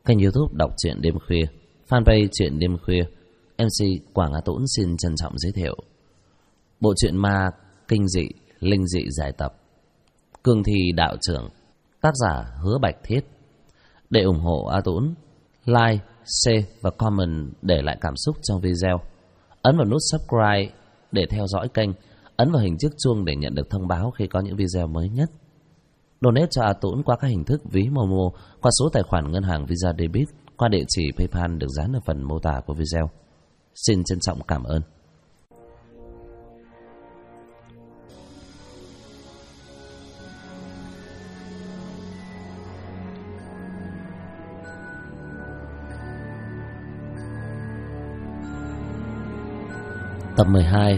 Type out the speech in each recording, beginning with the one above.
kênh YouTube đọc truyện đêm khuya, fanpage truyện đêm khuya. MC Quảng Á Tũng xin trân trọng giới thiệu bộ truyện ma kinh dị, linh dị giải tập Cương Thi Đạo Trưởng, tác giả Hứa Bạch Thiết. Để ủng hộ A Tũng, like, share và comment để lại cảm xúc trong video. Ấn vào nút subscribe để theo dõi kênh, ấn vào hình chiếc chuông để nhận được thông báo khi có những video mới nhất. Donate cho A Tũng qua các hình thức ví Momo, qua số tài khoản ngân hàng Visa Debit, qua địa chỉ PayPal được dán ở phần mô tả của video. Xin trân trọng cảm ơn. Tập 12.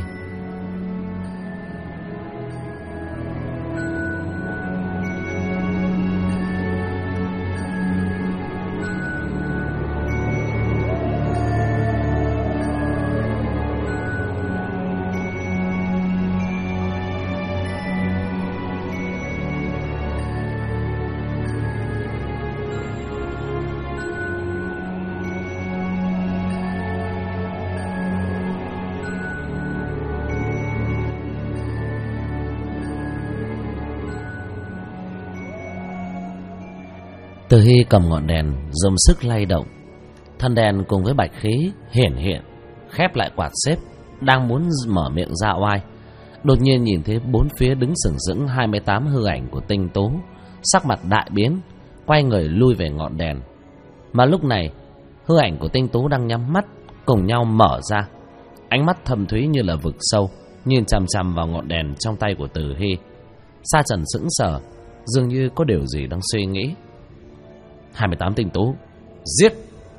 Từ Hy cầm ngọn đèn dùng sức lay động, thân đèn cùng với bạch khí hiện khép lại quạt xếp, đang muốn mở miệng ra oai. Đột nhiên nhìn thấy bốn phía đứng sừng sững 28 hư ảnh của Tinh Tú, sắc mặt đại biến, quay người lui về ngọn đèn. Mà lúc này hư ảnh của Tinh Tú đang nhắm mắt, cùng nhau mở ra, ánh mắt thâm thúy như là vực sâu, nhìn chằm chằm vào ngọn đèn trong tay của Từ Hy. Sa Trần sững sờ, dường như có điều gì đang suy nghĩ. 28 Tinh Tú, giết!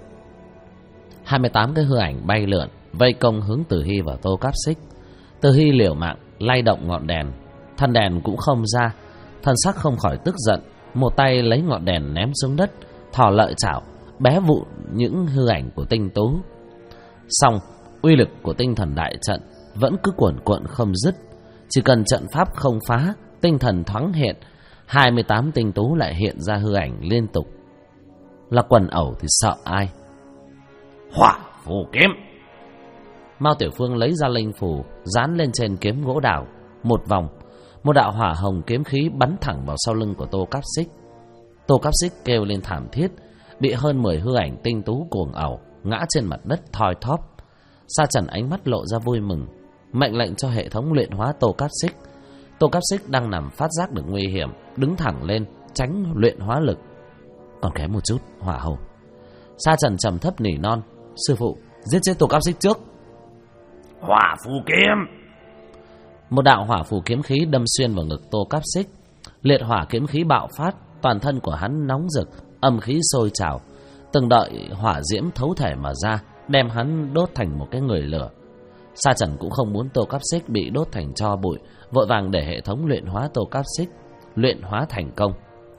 28 cái hư ảnh bay lượn, vây công hướng Từ Hy và Tô Cáp Xích. Từ Hy liều mạng lay động ngọn đèn, thân đèn cũng không ra. Thân sắc không khỏi tức giận, một tay lấy ngọn đèn ném xuống đất, thò lợi chảo bé vụn những hư ảnh của Tinh Tú. Song uy lực của tinh thần đại trận vẫn cứ cuồn cuộn không dứt. Chỉ cần trận pháp không phá, tinh thần thoáng hiện, 28 Tinh Tú lại hiện ra hư ảnh liên tục. Là quần ẩu thì sợ ai? Hỏa phù kiếm! Mao Tiểu Phương lấy ra linh phù dán lên trên kiếm gỗ đào một vòng, một đạo hỏa hồng kiếm khí bắn thẳng vào sau lưng của Tô Cáp Xích. Tô Cáp Xích kêu lên thảm thiết, bị hơn 10 hư ảnh Tinh Tú cuồng ẩu ngã trên mặt đất thoi thóp. Sa Trần ánh mắt lộ ra vui mừng, mệnh lệnh cho hệ thống luyện hóa Tô Cáp Xích. Tô Cáp Xích đang nằm phát giác được nguy hiểm, đứng thẳng lên tránh luyện hóa lực. Còn kém một chút, Hỏa Hầu. Sa Trần trầm thấp nỉ non, sư phụ, giết chết Tô Cáp Xích trước. Hỏa phù kiếm! Một đạo hỏa phù kiếm khí đâm xuyên vào ngực Tô Cáp Xích. Liệt hỏa kiếm khí bạo phát, toàn thân của hắn nóng rực, âm khí sôi trào, từng đợi hỏa diễm thấu thể mà ra, đem hắn đốt thành một cái người lửa. Sa Trần cũng không muốn Tô Cáp Xích bị đốt thành tro bụi, vội vàng để hệ thống luyện hóa Tô Cáp Xích. Luyện hóa thành công.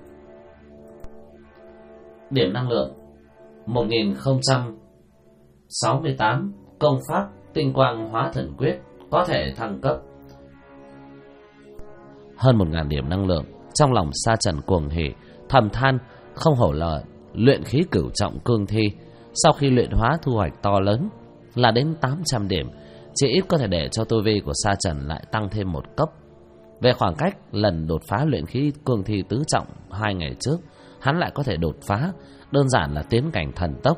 Điểm năng lượng 1068. Công pháp Tinh Quang Hóa Thần Quyết có thể thăng cấp. Hơn 1000 điểm năng lượng. Trong lòng Sa Trần cuồng hỉ, thầm than không hổ là luyện khí cửu trọng cương thi. Sau khi luyện hóa thu hoạch to lớn là đến 800 điểm, chỉ ít có thể để cho tu vi của Sa Trần lại tăng thêm một cấp. Về khoảng cách lần đột phá luyện khí cương thi tứ trọng 2 ngày trước, hắn lại có thể đột phá, đơn giản là tiến cảnh thần tốc.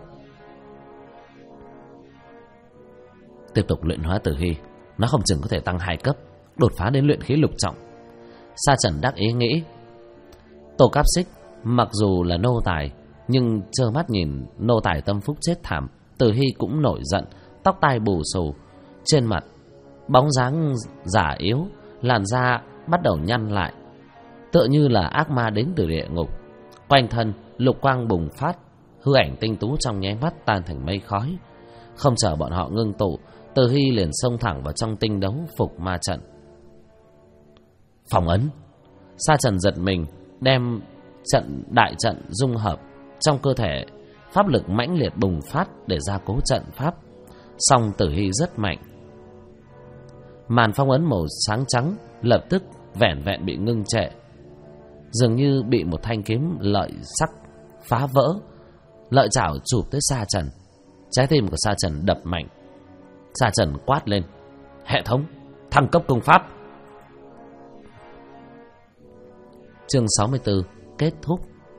Tiếp tục luyện hóa Tử Hy, nó không chừng có thể tăng 2 cấp, đột phá đến luyện khí lục trọng. Sa Trần đắc ý nghĩ. Tô Cáp Xích mặc dù là nô tài, nhưng trơ mắt nhìn nô tài tâm phúc chết thảm, Tử Hy cũng nổi giận, tóc tai bù xù, trên mặt bóng dáng giả yếu, làn da bắt đầu nhăn lại, tựa như là ác ma đến từ địa ngục. Quanh thân lục quang bùng phát, hư ảnh Tinh Tú trong nháy mắt tan thành mây khói. Không chờ bọn họ ngưng tụ, Từ Hy liền xông thẳng vào trong tinh đấu phục ma trận. Phòng ấn. Sa Trần giật mình, đem đại trận dung hợp trong cơ thể, pháp lực mãnh liệt bùng phát để gia cố trận pháp. Song Tử Hy rất mạnh, màn phong ấn màu sáng trắng lập tức vẻn vẹn bị ngưng trệ, dường như bị một thanh kiếm lợi sắc phá vỡ, lợi chảo chụp tới Sa Trần. Trái tim của Sa Trần đập mạnh. Sa Trần quát lên: hệ thống thăng cấp công pháp. Chương 64 kết thúc.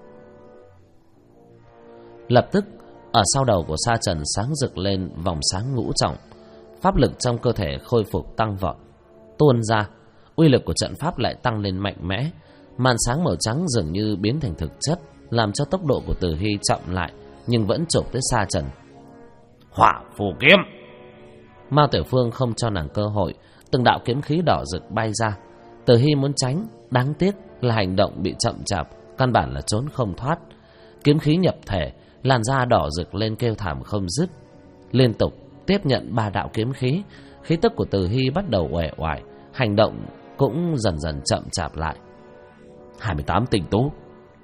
Lập tức ở sau đầu của Sa Trần sáng rực lên vòng sáng ngũ trọng. Pháp lực trong cơ thể khôi phục tăng vọt, tuôn ra. Uy lực của trận pháp lại tăng lên mạnh mẽ. Màn sáng màu trắng dường như biến thành thực chất, làm cho tốc độ của Từ Hy chậm lại, nhưng vẫn chộp tới Sa Trần. Hỏa phù kiếm. Mao Tiểu Phương không cho nàng cơ hội, từng đạo kiếm khí đỏ rực bay ra. Từ Hy muốn tránh, đáng tiếc là hành động bị chậm chạp, căn bản là trốn không thoát. Kiếm khí nhập thể, làn da đỏ rực lên kêu thảm không dứt. Liên tục tiếp nhận 3 đạo kiếm khí, khí tức của Từ Hy bắt đầu uể oải, hành động cũng dần dần chậm chạp lại. 28 tinh tú.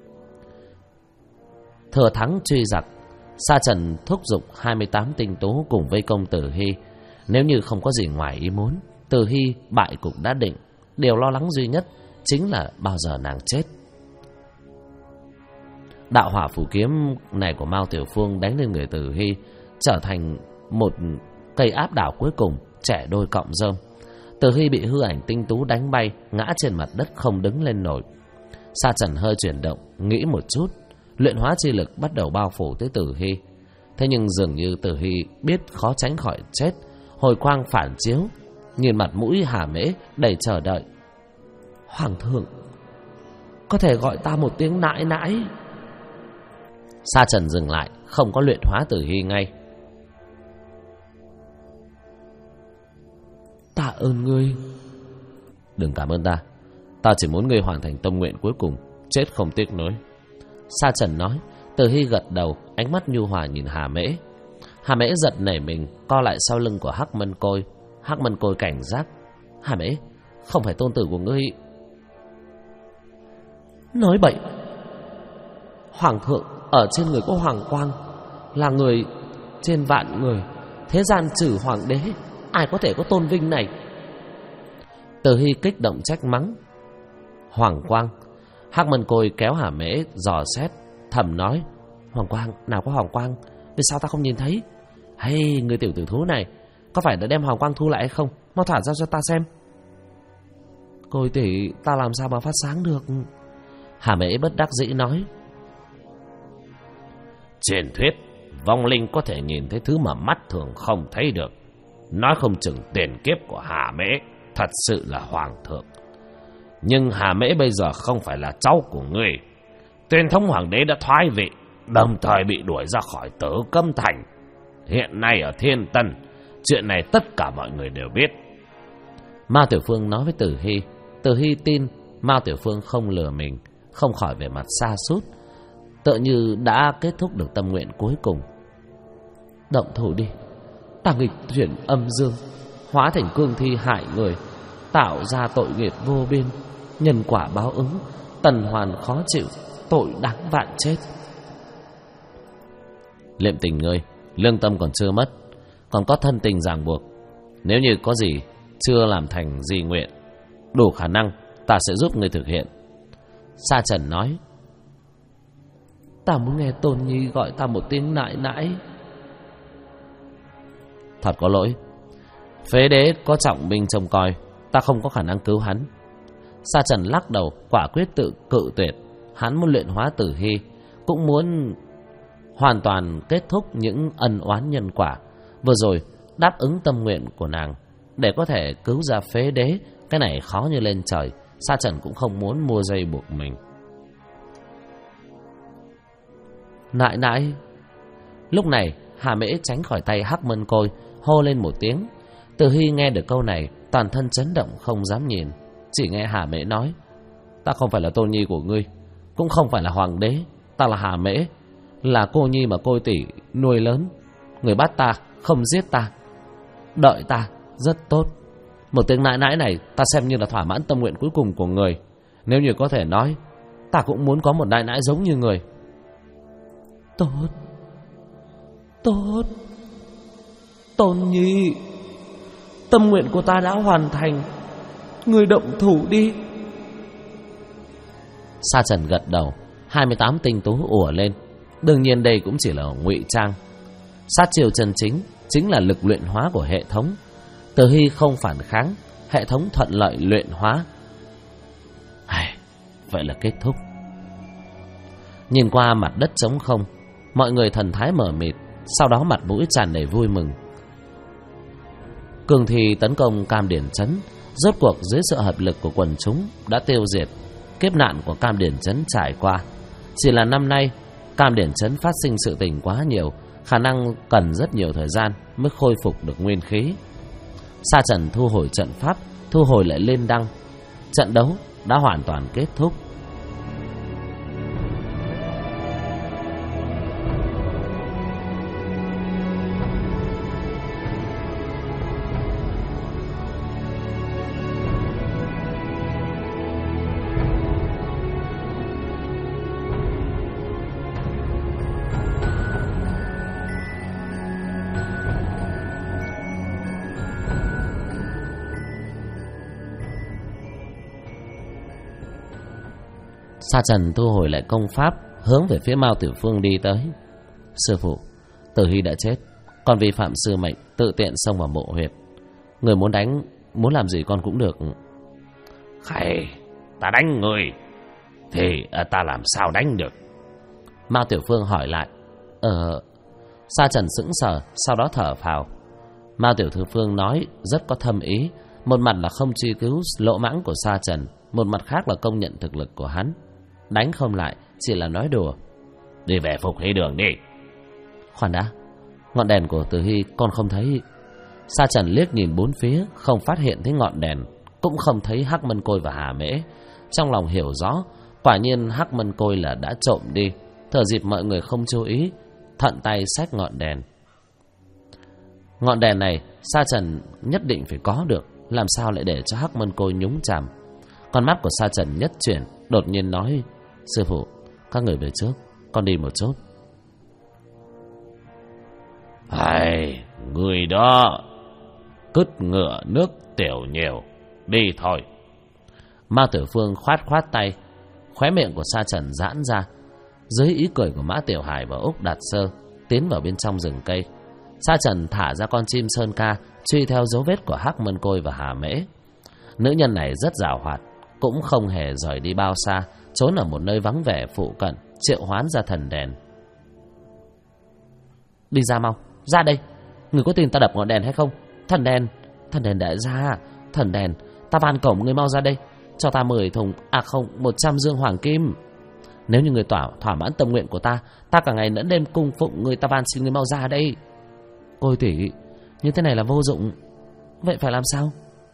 Thừa thắng truy giặc, Sa Trần thúc giục 28 tinh tú cùng vây công Từ Hy. Nếu như không có gì ngoài ý muốn, Từ Hy bại cục đã định. Điều lo lắng duy nhất chính là bao giờ nàng chết. Đạo hỏa phù kiếm này của Mao Tiểu Phương đánh lên người Từ Hy, trở thành một cây áp đảo cuối cùng, trẻ đôi cọng rơm. Từ Hy bị hư ảnh tinh tú đánh bay, ngã trên mặt đất không đứng lên nổi. Sa Trần hơi chuyển động, nghĩ một chút, luyện hóa chi lực bắt đầu bao phủ tới Từ Hy. Thế nhưng dường như Từ Hy biết khó tránh khỏi chết, hồi quang phản chiếu, nhìn mặt mũi Hà Mễ đầy chờ đợi. Hoàng thượng, có thể gọi ta một tiếng nãi nãi? Sa Trần dừng lại, không có luyện hóa Từ Hy ngay. Tạ ơn ngươi. Đừng cảm ơn ta, ta chỉ muốn ngươi hoàn thành tâm nguyện cuối cùng, chết không tiếc nuối. Sa Trần nói. Từ Hy gật đầu, ánh mắt nhu hòa nhìn Hà Mễ. Hà Mễ giật nảy mình, co lại sau lưng của Hắc Mân Côi. Hắc Mân Côi cảnh giác. Hà Mễ, không phải tôn tử của ngươi. Nói bậy. Hoàng thượng ở trên người có hoàng quang, là người trên vạn người, thế gian trừ hoàng đế, ai có thể có tôn vinh này? Từ Hy kích động trách mắng. Hoàng quang. Hắc Mân Côi kéo Hà Mễ dò xét, thầm nói: Hoàng quang, nào có hoàng quang, vì sao ta không nhìn thấy? Hay người tiểu tử thú này, có phải đã đem hoàng quang thu lại hay không? Mau thả ra cho ta xem. Côi tỷ, ta làm sao mà phát sáng được? Hà Mễ bất đắc dĩ nói. Truyền thuyết vong linh có thể nhìn thấy thứ mà mắt thường không thấy được. Nói không chừng tiền kiếp của Hà Mễ thật sự là hoàng thượng. Nhưng Hà Mễ bây giờ không phải là cháu của ngươi. Tuyên thống hoàng đế đã thoái vị, đồng thời bị đuổi ra khỏi Tử Cấm Thành. Hiện nay ở Thiên Tân, chuyện này tất cả mọi người đều biết. Mao Tiểu Phương nói với Từ Hy. Từ Hy tin Mao Tiểu Phương không lừa mình, không khỏi vẻ mặt sa sút, tựa như đã kết thúc được tâm nguyện cuối cùng. Động thủ đi, ta nghịch chuyển âm dương, hóa thành cương thi hại người, tạo ra tội nghiệp vô biên, nhân quả báo ứng, tần hoàn khó chịu, tội đáng vạn chết. Liệm tình ngươi, lương tâm còn chưa mất, còn có thân tình ràng buộc. Nếu như có gì chưa làm thành gì nguyện, đủ khả năng ta sẽ giúp ngươi thực hiện. Sa Trần nói. Ta muốn nghe Tôn Nhi gọi ta một tiếng nãi nãi. Thật có lỗi, phế đế có trọng binh trông coi, ta không có khả năng cứu hắn. Sa Trần lắc đầu, quả quyết tự cự tuyệt. Hắn muốn luyện hóa Tử Hy, cũng muốn hoàn toàn kết thúc những ân oán nhân quả. Vừa rồi đáp ứng tâm nguyện của nàng để có thể cứu ra phế đế, cái này khó như lên trời. Sa Trần cũng không muốn mua dây buộc mình. Nại nại. Lúc này Hà Mễ tránh khỏi tay Hắc Mân Côi, hô lên một tiếng. Từ Hy nghe được câu này, toàn thân chấn động không dám nhìn. Chỉ nghe Hà Mễ nói: Ta không phải là tôn nhi của ngươi, cũng không phải là hoàng đế. Ta là Hà Mễ, là cô nhi mà Côi tỷ nuôi lớn. Người bắt ta không giết ta, đợi ta rất tốt. Một tiếng nãi nãi này ta xem như là thỏa mãn tâm nguyện cuối cùng của người. Nếu như có thể nói, ta cũng muốn có một nãi nãi giống như người. Tốt, tốt, Tôn nhi, tâm nguyện của ta đã hoàn thành, người động thủ đi. Sa Trần gật đầu. 28 tinh tú ùa lên. Đương nhiên đây cũng chỉ là ngụy trang. Sát chiêu chân chính chính là lực luyện hóa của hệ thống. Từ Hy không phản kháng, hệ thống thuận lợi luyện hóa. Vậy là kết thúc. Nhìn qua mặt đất trống không, mọi người thần thái mờ mịt, sau đó mặt mũi tràn đầy vui mừng. Cường thi tấn công Cam Điển Trấn, rốt cuộc dưới sự hợp lực của quần chúng đã tiêu diệt. Kiếp nạn của Cam Điển Trấn trải qua. Chỉ là năm nay Cam Điển Trấn phát sinh sự tình quá nhiều, khả năng cần rất nhiều thời gian mới khôi phục được nguyên khí. Sa Trần thu hồi trận pháp, thu hồi lại lên đăng. Trận đấu đã hoàn toàn kết thúc. Sa Trần thu hồi lại công pháp, hướng về phía Mao Tiểu Phương đi tới. Sư phụ, Tử Hy đã chết, con vi phạm sư mệnh, tự tiện xông vào mộ huyệt. Người muốn đánh, muốn làm gì con cũng được. Khải, ta đánh người thì ta làm sao đánh được? Mao Tiểu Phương hỏi lại. Sa Trần sững sờ, sau đó thở phào. Mao Tiểu Phương nói rất có thâm ý. Một mặt là không truy cứu lỗ mãng của Sa Trần, một mặt khác là công nhận thực lực của hắn. Đánh không lại, chỉ là nói đùa. Đi về Phục Hy Đường đi. Khoan đã, ngọn đèn của Từ Hy con không thấy. Sa Trần liếc nhìn bốn phía, không phát hiện thấy ngọn đèn, cũng không thấy Hắc Mân Côi và Hà Mễ. Trong lòng hiểu rõ, quả nhiên Hắc Mân Côi là đã trộm đi. Thừa dịp mọi người không chú ý, thuận tay xách ngọn đèn. Ngọn đèn này Sa Trần nhất định phải có được, làm sao lại để cho Hắc Mân Côi nhúng chàm. Con mắt của Sa Trần nhất chuyển, đột nhiên nói: Sư phụ, các người về trước, con đi một chút. Người đó cứt ngựa nước tiểu nhiều, đi thôi. Mao Tiểu Phương khoát khoát tay, khóe miệng của Sa Trần giãn ra. Dưới ý cười của Mã Tiểu Hải và Úc Đạt Sơ, tiến vào bên trong rừng cây. Sa Trần thả ra con chim sơn ca, truy theo dấu vết của Hắc Mân Côi và Hà Mễ. Nữ nhân này rất giàu hoạt, cũng không hề rời đi bao xa, trốn ở một nơi vắng vẻ phụ cận, triệu hoán ra thần đèn. Đi ra mau, ra đây. Người có tin ta đập ngọn đèn hay không? Thần đèn đại gia, thần đèn, ta van cổng người mau ra đây. Cho ta 10 thùng, 100 dương hoàng kim. Nếu như người thỏa mãn tâm nguyện của ta cả ngày lẫn đêm cung phụng người, ta van xin người mau ra đây. Côi tỷ, như thế này là vô dụng. Vậy phải làm sao?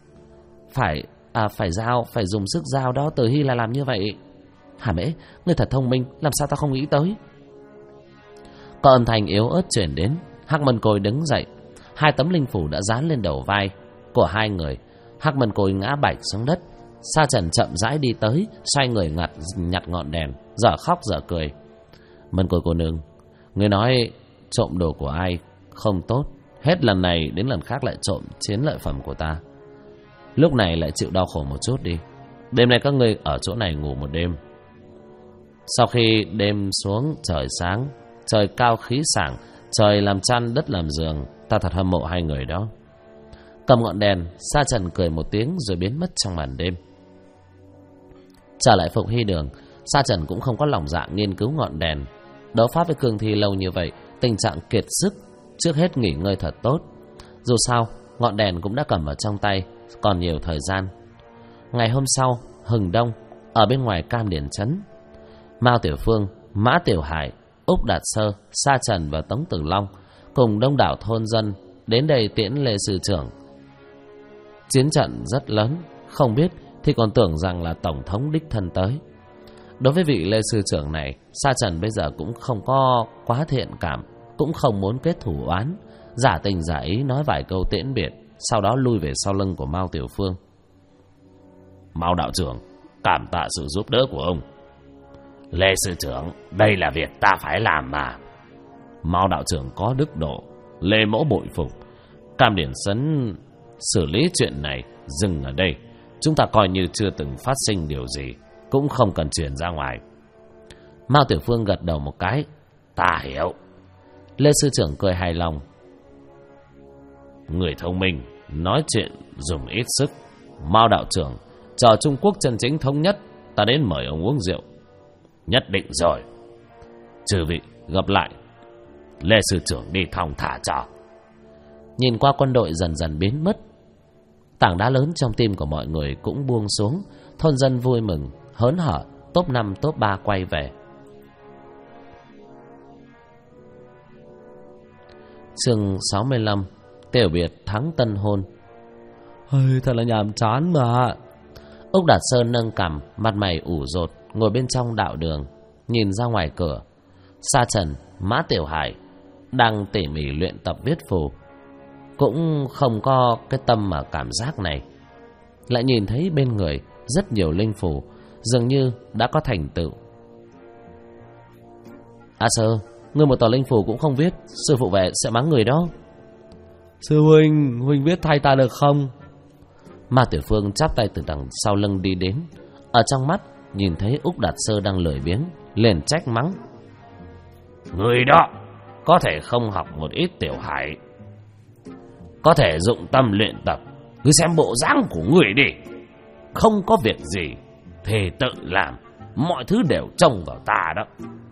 Phải dùng sức giao đó. Từ Hy là làm như vậy. Hà Mễ, người thật thông minh, làm sao ta không nghĩ tới. Có âm thanh yếu ớt truyền đến. Hắc Mân Côi đứng dậy, 2 tấm linh phủ đã dán lên đầu vai của hai người. Hắc Mân Côi ngã bạch xuống đất. Sa Trần chậm rãi đi tới, xoay người nhặt ngọn đèn, dở khóc dở cười. Mân Côi cô nương, người nói trộm đồ của ai không tốt, hết lần này đến lần khác lại trộm chiến lợi phẩm của ta. Lúc này lại chịu đau khổ một chút đi. Đêm nay các ngươi ở chỗ này ngủ một đêm. Sau khi đêm xuống trời sáng, trời cao khí sảng, trời làm chăn đất làm giường, ta thật hâm mộ hai người đó. Cầm ngọn đèn, Sa Trần cười một tiếng rồi biến mất trong màn đêm. Trở lại Phục Hy Đường, Sa Trần cũng không có lòng dạ nghiên cứu ngọn đèn. Đấu pháp với Cương Thi lâu như vậy, tình trạng kiệt sức, trước hết nghỉ ngơi thật tốt. Dù sao, ngọn đèn cũng đã cầm ở trong tay, còn nhiều thời gian. Ngày hôm sau, hừng đông, ở bên ngoài Cam Điển Trấn, Mao Tiểu Phương, Mã Tiểu Hải, Úc Đạt Sơ, Sa Trần và Tống Tử Long cùng đông đảo thôn dân đến đây tiễn Lê Sư Trưởng. Chiến trận rất lớn, không biết thì còn tưởng rằng là Tổng thống đích thân tới. Đối với vị Lê Sư Trưởng này, Sa Trần bây giờ cũng không có quá thiện cảm, cũng không muốn kết thủ oán, giả tình giả ý nói vài câu tiễn biệt, sau đó lui về sau lưng của Mao Tiểu Phương. Mao đạo trưởng, cảm tạ sự giúp đỡ của ông. Lê Sư Trưởng, đây là việc ta phải làm mà. Mao đạo trưởng có đức độ, Lê mẫu bội phục. Cam Điển Trấn xử lý chuyện này dừng ở đây, chúng ta coi như chưa từng phát sinh điều gì, cũng không cần truyền ra ngoài. Mao Tiểu Phương gật đầu một cái. Ta hiểu. Lê sư trưởng cười hài lòng. Người thông minh, nói chuyện dùng ít sức. Mao đạo trưởng, chờ Trung Quốc chân chính thống nhất, ta đến mời ông uống rượu. Nhất định rồi. Chư vị gặp lại. Lê sư trưởng đi thong thả cho. Nhìn qua quân đội dần dần biến mất, tảng đá lớn trong tim của mọi người cũng buông xuống. Thôn dân vui mừng, hớn hở, top 5, top 3 quay về. Chương 65. Tiểu biệt thắng tân hôn. Hơi thật là nhàm chán mà. Úc Đạt Sơn nâng cằm, mặt mày ủ rột, ngồi bên trong đạo đường, nhìn ra ngoài cửa. Sa Trần, Mã Tiểu Hải đang tỉ mỉ luyện tập viết phù, cũng không có cái tâm mà cảm giác này. Lại nhìn thấy bên người rất nhiều linh phù, dường như đã có thành tựu. A Sơ, ngươi một tờ linh phù cũng không viết, sư phụ về sẽ mắng người đó. Sư huynh viết thay ta được không? Ma Tiểu Phương chắp tay từ đằng sau lưng đi đến, ở trong mắt nhìn thấy Úc Đạt Sơ đang lười biếng, liền trách mắng. Người đó có thể không học một ít Tiểu Hải, có thể dụng tâm luyện tập. Cứ xem bộ dáng của người đi, không có việc gì thì tự làm, mọi thứ đều trông vào ta đó.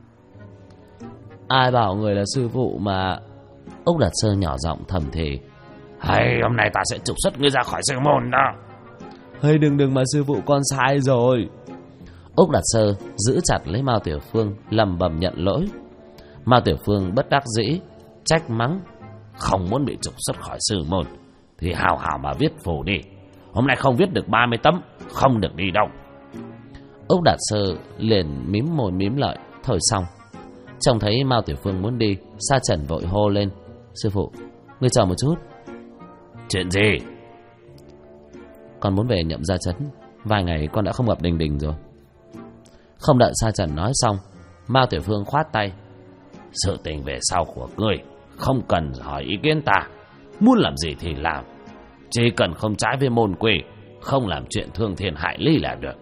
Ai bảo người là sư phụ mà. Úc Đạt Sơ nhỏ giọng thầm thì. Hay, hôm nay ta sẽ trục xuất ngươi ra khỏi sư môn đó. Hay, đừng mà sư phụ, con sai rồi. Úc Đạt Sơ giữ chặt lấy Mao Tiểu Phương, lầm bầm nhận lỗi. Mao Tiểu Phương bất đắc dĩ trách mắng. Không muốn bị trục xuất khỏi sư môn thì hào hào mà viết phù đi. Hôm nay không viết được 30 tấm, không được đi đâu. Úc Đạt Sơ liền mím môi mím lợi. Thôi xong. Trông thấy Mao Tiểu Phương muốn đi, Sa Trần vội hô lên. Sư phụ, ngươi chờ một chút. Chuyện gì? Con muốn về Nhậm Gia Trấn. Vài ngày con đã không gặp Đình Đình rồi. Không đợi Sa Trần nói xong, Mao Tiểu Phương khoát tay. Sự tình về sau của ngươi không cần hỏi ý kiến ta. Muốn làm gì thì làm, chỉ cần không trái với môn quy, không làm chuyện thương thiên hại lý là được.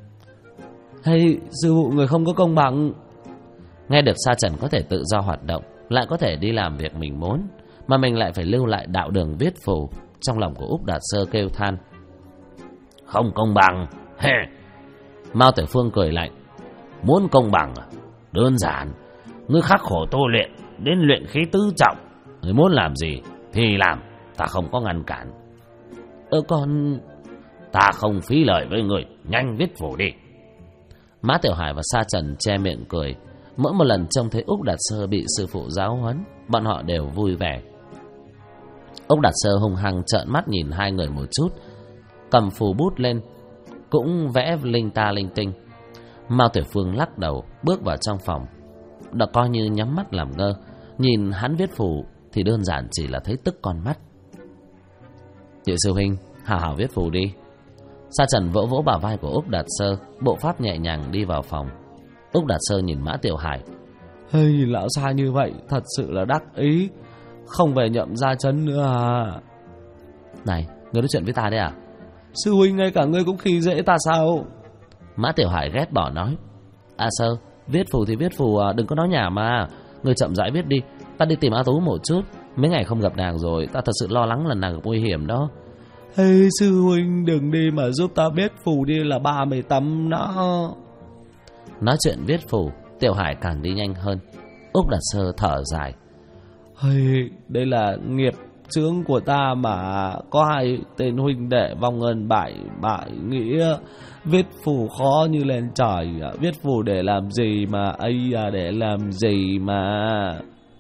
Hay, sư phụ, người không có công bằng. Nghe được Sa Trần có thể tự do hoạt động, lại có thể đi làm việc mình muốn, mà mình lại phải lưu lại đạo đường viết phù, trong lòng của Úc Đạt Sơ kêu than. Không công bằng? Hê. Mao Tiểu Phương cười lạnh. Muốn công bằng à? Đơn giản. Ngươi khắc khổ tu luyện đến luyện khí tứ trọng, ngươi muốn làm gì thì làm, ta không có ngăn cản. Con... Ta không phí lời với người, nhanh viết phù đi. Mã Tiểu Hải và Sa Trần che miệng cười. Mỗi một lần trông thấy Úc Đạt Sơ bị sư phụ giáo huấn, bọn họ đều vui vẻ. Úc Đạt Sơ hung hăng trợn mắt nhìn hai người một chút, cầm phù bút lên, cũng vẽ linh ta linh tinh. Mao Tiểu Phương lắc đầu, bước vào trong phòng. Đã coi như nhắm mắt làm ngơ, nhìn hắn viết phù thì đơn giản chỉ là thấy tức con mắt. Nhị sư huynh, hào hào viết phù đi. Sa Trần vỗ vỗ bả vai của Úc Đạt Sơ, bộ pháp nhẹ nhàng đi vào phòng. Úc Đạt Sơ nhìn Mã Tiểu Hải. Hey, lão sai như vậy thật sự là đắc ý, không về Nhậm Gia Trấn nữa à? Này, ngươi nói chuyện với ta đấy à? Sư huynh, ngay cả ngươi cũng khi dễ ta sao? Mã Tiểu Hải ghét bỏ nói. A Sơ, viết phù thì viết phù, đừng có nói nhảm mà. Ngươi chậm rãi viết đi, ta đi tìm A Tú một chút. Mấy ngày không gặp nàng rồi, ta thật sự lo lắng là nàng gặp nguy hiểm đó. Hey, sư huynh, đừng đi mà giúp ta viết phù đi, là 30 tấm đó. Nói chuyện viết phù, Tiểu Hải càng đi nhanh hơn. Úc Đạt Sơ thở dài. Hey, đây là nghiệp chướng của ta mà, có hai tên huynh đệ vong ân bại nghĩa. Viết phù khó như lên trời, viết phù để làm gì mà, ấy à, để làm gì mà.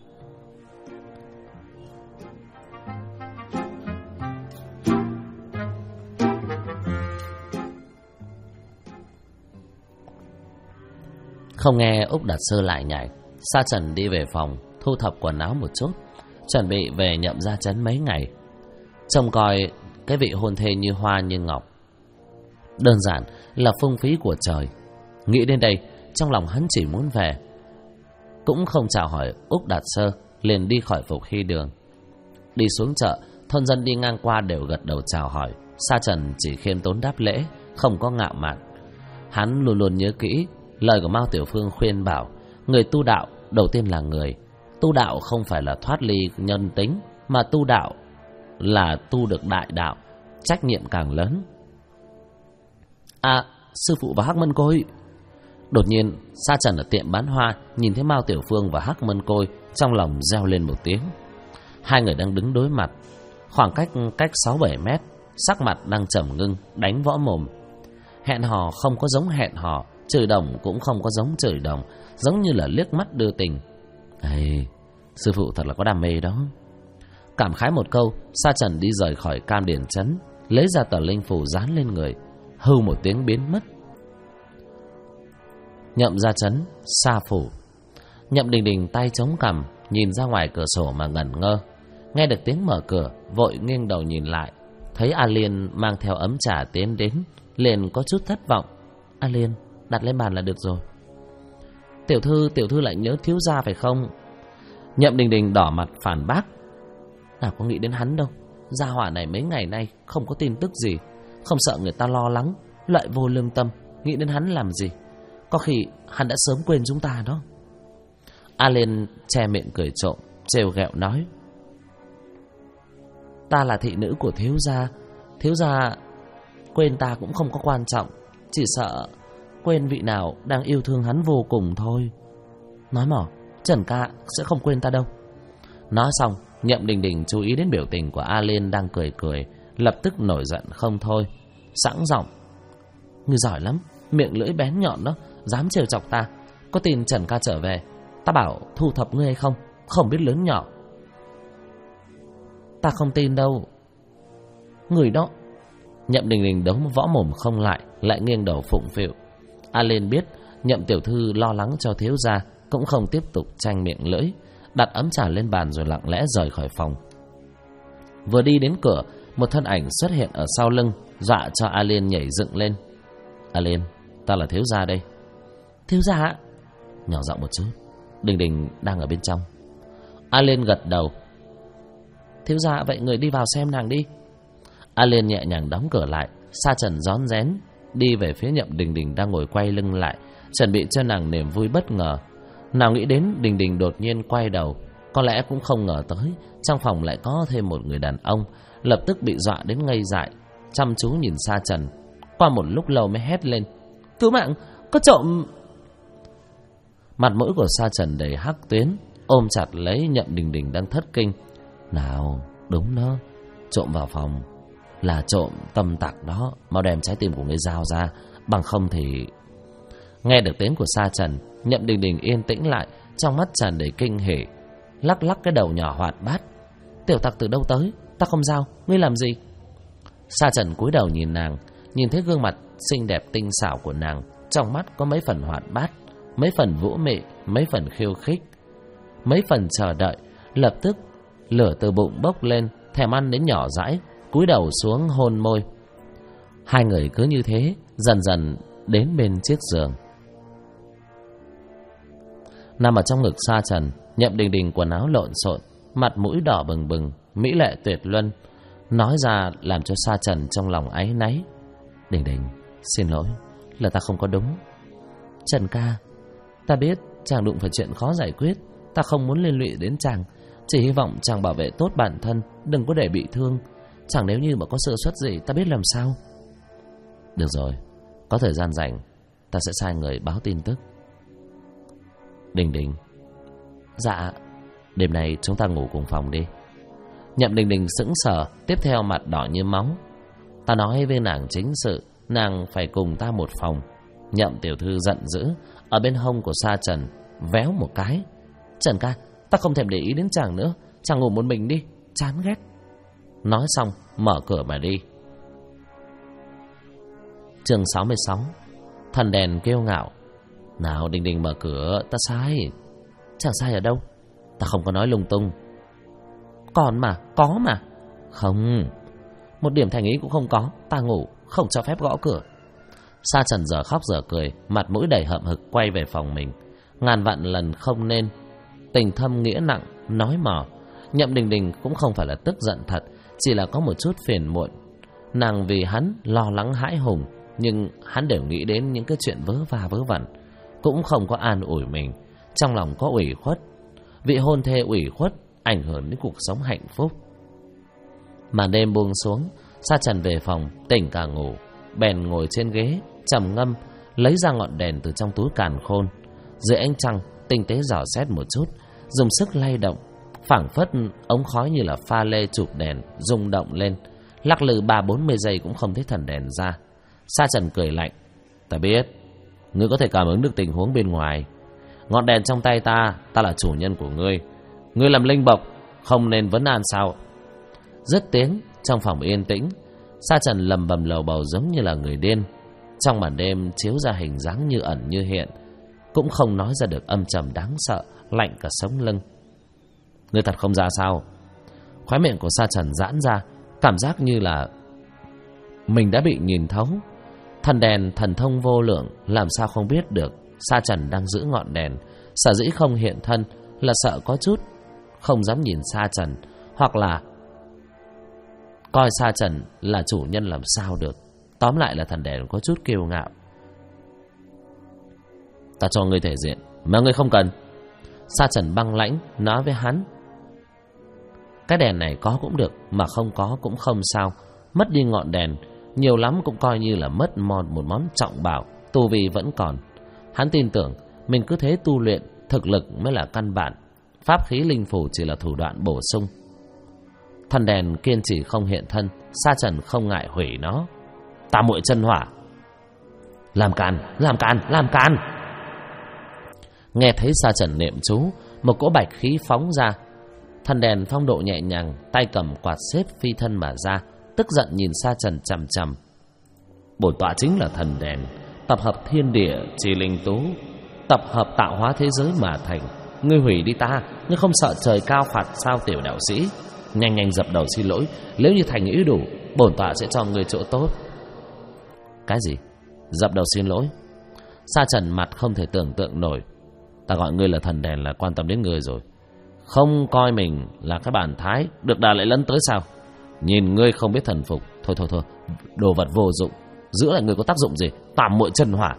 Không nghe Úc Đạt Sơ lại nhảy, Sa Trần đi về phòng, thu thập quần áo một chút, chuẩn bị về Nhậm Gia Trấn mấy ngày. Trông coi cái vị hôn thê như hoa như ngọc, đơn giản là phung phí của trời. Nghĩ đến đây, trong lòng hắn chỉ muốn về. Cũng không chào hỏi Úc Đạt Sơ, liền đi khỏi Phục Hy Đường. Đi xuống chợ, thôn dân đi ngang qua đều gật đầu chào hỏi. Sa Trần chỉ khiêm tốn đáp lễ, không có ngạo mạn. Hắn luôn luôn nhớ kỹ lời của Mao Tiểu Phương khuyên bảo, người tu đạo đầu tiên là người. Tu đạo không phải là thoát ly nhân tính, mà tu đạo là tu được đại đạo, trách nhiệm càng lớn. À, sư phụ và Hắc Mân Côi. Đột nhiên, Sa Trần ở tiệm bán hoa nhìn thấy Mao Tiểu Phương và Hắc Mân Côi, trong lòng reo lên một tiếng. Hai người đang đứng đối mặt, khoảng cách 6-7 mét, sắc mặt đang trầm ngưng, đánh võ mồm. Hẹn hò không có giống hẹn hò, chửi đồng cũng không có giống chửi đồng, giống như là liếc mắt đưa tình. Ê, sư phụ thật là có đam mê đó. Cảm khái một câu, Sa Trần đi rời khỏi Cam Điền Trấn, lấy ra tờ linh phù dán lên người, hưu một tiếng biến mất. Nhậm ra trấn, Sa phủ. Nhậm Đình Đình tay chống cằm, nhìn ra ngoài cửa sổ mà ngẩn ngơ. Nghe được tiếng mở cửa, vội nghiêng đầu nhìn lại, thấy A Liên mang theo ấm trà tiến đến, liền có chút thất vọng. A Liên, đặt lên bàn là được rồi. Tiểu thư lại nhớ thiếu gia phải không? Nhậm Đình Đình đỏ mặt phản bác. Nào có nghĩ đến hắn đâu, gia hỏa này mấy ngày nay không có tin tức gì, không sợ người ta lo lắng, loại vô lương tâm, nghĩ đến hắn làm gì? Có khi hắn đã sớm quên chúng ta đó. A Liên che miệng cười trộm, trêu ghẹo nói: Ta là thị nữ của thiếu gia quên ta cũng không có quan trọng, chỉ sợ quên vị nào đang yêu thương hắn vô cùng thôi. Nói mỏ, Trần ca sẽ không quên ta đâu. Nói xong, Nhậm Đình Đình chú ý đến biểu tình của A Liên đang cười, lập tức nổi giận không thôi, sẵn giọng: Ngươi giỏi lắm, miệng lưỡi bén nhọn đó, dám trêu chọc ta. Có tin Trần ca trở về, ta bảo thu thập ngươi hay không, không biết lớn nhỏ. Ta không tin đâu. Người đó. Nhậm Đình Đình đấu võ mồm không lại nghiêng đầu phụng phịu. A Liên biết Nhậm tiểu thư lo lắng cho thiếu gia, cũng không tiếp tục tranh miệng lưỡi, đặt ấm trà lên bàn rồi lặng lẽ rời khỏi phòng. Vừa đi đến cửa, một thân ảnh xuất hiện ở sau lưng, dọa cho A Liên nhảy dựng lên. A Liên, ta là thiếu gia đây. Thiếu gia ạ? Nhỏ giọng một chút, Đình Đình đang ở bên trong. A Liên gật đầu. Thiếu gia, vậy người đi vào xem nàng đi. A Liên nhẹ nhàng đóng cửa lại. Sa Trần rón rén đi về phía Nhậm Đình Đình đang ngồi quay lưng lại, chuẩn bị cho nàng niềm vui bất ngờ. Nào nghĩ đến Đình Đình đột nhiên quay đầu, có lẽ cũng không ngờ tới trong phòng lại có thêm một người đàn ông, lập tức bị dọa đến ngây dại, chăm chú nhìn Sa Trần. Qua một lúc lâu mới hét lên: Cứu mạng, có trộm! Mặt mũi của Sa Trần đầy hắc tuyến, ôm chặt lấy Nhậm Đình Đình đang thất kinh. Nào, đúng đó, trộm vào phòng là trộm tâm tặc đó, mau đem trái tim của ngươi giao ra, bằng không thì... Nghe được tiếng của Sa Trần, Nhậm Đình Đình yên tĩnh lại, trong mắt tràn đầy kinh hỉ, lắc lắc cái đầu nhỏ hoạt bát. Tiểu tặc từ đâu tới, ta không giao, ngươi làm gì? Sa Trần cúi đầu nhìn nàng, nhìn thấy gương mặt xinh đẹp tinh xảo của nàng, trong mắt có mấy phần hoạt bát, mấy phần vũ mị, mấy phần khiêu khích, mấy phần chờ đợi. Lập tức lửa từ bụng bốc lên, thèm ăn đến nhỏ dãi, cúi đầu xuống hôn môi. Hai người cứ như thế dần dần đến bên chiếc giường. Nằm ở trong ngực Sa Trần, Nhậm Đình Đình quần áo lộn xộn, mặt mũi đỏ bừng bừng, mỹ lệ tuyệt luân, nói ra làm cho Sa Trần trong lòng áy náy. Đình Đình, xin lỗi, là ta không có đúng. Trần ca, ta biết chàng đụng phải chuyện khó giải quyết, ta không muốn liên lụy đến chàng, chỉ hy vọng chàng bảo vệ tốt bản thân, đừng có để bị thương. Chẳng nếu như mà có sơ suất gì, ta biết làm sao. Được rồi, có thời gian rảnh ta sẽ sai người báo tin tức. Đình Đình. Dạ. Đêm nay chúng ta ngủ cùng phòng đi. Nhậm Đình Đình sững sờ, tiếp theo mặt đỏ như máu. Ta nói với nàng chính sự, nàng phải cùng ta một phòng. Nhậm tiểu thư giận dữ, ở bên hông của Sa Trần véo một cái. Trần ca, ta không thèm để ý đến chàng nữa, chàng ngủ một mình đi, chán ghét. Nói xong mở cửa mà đi. Chương 66. Thần đèn kêu ngạo. Nào Đình Đình mở cửa, ta sai. Chàng sai ở đâu? Ta không có nói lung tung. Còn mà, có mà. Không, một điểm thành ý cũng không có. Ta ngủ, không cho phép gõ cửa. Sa Trần giờ khóc giờ cười, mặt mũi đầy hậm hực quay về phòng mình. Ngàn vạn lần không nên. Tình thâm nghĩa nặng, nói mò. Nhậm Đình Đình cũng không phải là tức giận thật, chỉ là có một chút phiền muộn. Nàng vì hắn lo lắng hãi hùng, nhưng hắn đều nghĩ đến những cái chuyện vớ va vớ vẩn, cũng không có an ủi mình, trong lòng có ủy khuất. Vị hôn thê ủy khuất ảnh hưởng đến cuộc sống hạnh phúc. Màn đêm buông xuống, Sa Trần về phòng tỉnh cả ngủ, bèn ngồi trên ghế trầm ngâm, lấy ra ngọn đèn từ trong túi càn khôn. Dưới ánh trăng tinh tế dò xét một chút, dùng sức lay động, phảng phất ống khói như là pha lê chụp đèn rung động lên. Lắc lư 30-40 giây cũng không thấy thần đèn ra. Sa Trần cười lạnh: ta biết ngươi có thể cảm ứng được tình huống bên ngoài. Ngọn đèn trong tay ta, ta là chủ nhân của ngươi. Ngươi làm linh bộc, không nên vấn an sao? Dứt tiếng, trong phòng yên tĩnh, Sa Trần lầm bầm lầu bầu giống như là người điên. Trong màn đêm chiếu ra hình dáng như ẩn như hiện, cũng không nói ra được âm trầm đáng sợ, lạnh cả sống lưng. Ngươi thật không ra sao? Khóe miệng của Sa Trần giãn ra, cảm giác như là mình đã bị nhìn thấu. Thần đèn thần thông vô lượng, làm sao không biết được Sa Trần đang giữ ngọn đèn. Sở dĩ không hiện thân là sợ có chút không dám nhìn Sa Trần, hoặc là coi Sa Trần là chủ nhân làm sao được. Tóm lại là thần đèn có chút kiêu ngạo. Ta cho ngươi thể diện mà ngươi không cần. Sa Trần băng lãnh nói với hắn: cái đèn này có cũng được, mà không có cũng không sao. Mất đi ngọn đèn, nhiều lắm cũng coi như là mất một món trọng bảo, tu vi vẫn còn. Hắn tin tưởng mình cứ thế tu luyện, thực lực mới là căn bản, pháp khí linh phù chỉ là thủ đoạn bổ sung. Thần đèn kiên trì không hiện thân, Sa Trần không ngại hủy nó. Tam muội chân hỏa, làm càn, làm càn, làm càn. Nghe thấy Sa Trần niệm chú, một cỗ bạch khí phóng ra. Thần đèn phong độ nhẹ nhàng, tay cầm quạt xếp phi thân mà ra, tức giận nhìn Sa Trần chằm chằm. Bổn tọa chính là thần đèn, tập hợp thiên địa chi linh tú, tập hợp tạo hóa thế giới mà thành. Ngươi hủy đi ta, ngươi không sợ trời cao phạt sao tiểu đạo sĩ? Nhanh nhanh dập đầu xin lỗi, nếu như thành ý đủ, bổn tọa sẽ cho ngươi chỗ tốt. Cái gì? Dập đầu xin lỗi? Sa Trần mặt không thể tưởng tượng nổi. Ta gọi ngươi là thần đèn là quan tâm đến ngươi rồi, không coi mình là cái bàn thái được đà lại lấn tới sao? Nhìn ngươi không biết thần phục. Thôi thôi thôi, đồ vật vô dụng, giữ lại ngươi có tác dụng gì? Tam muội chân hỏa.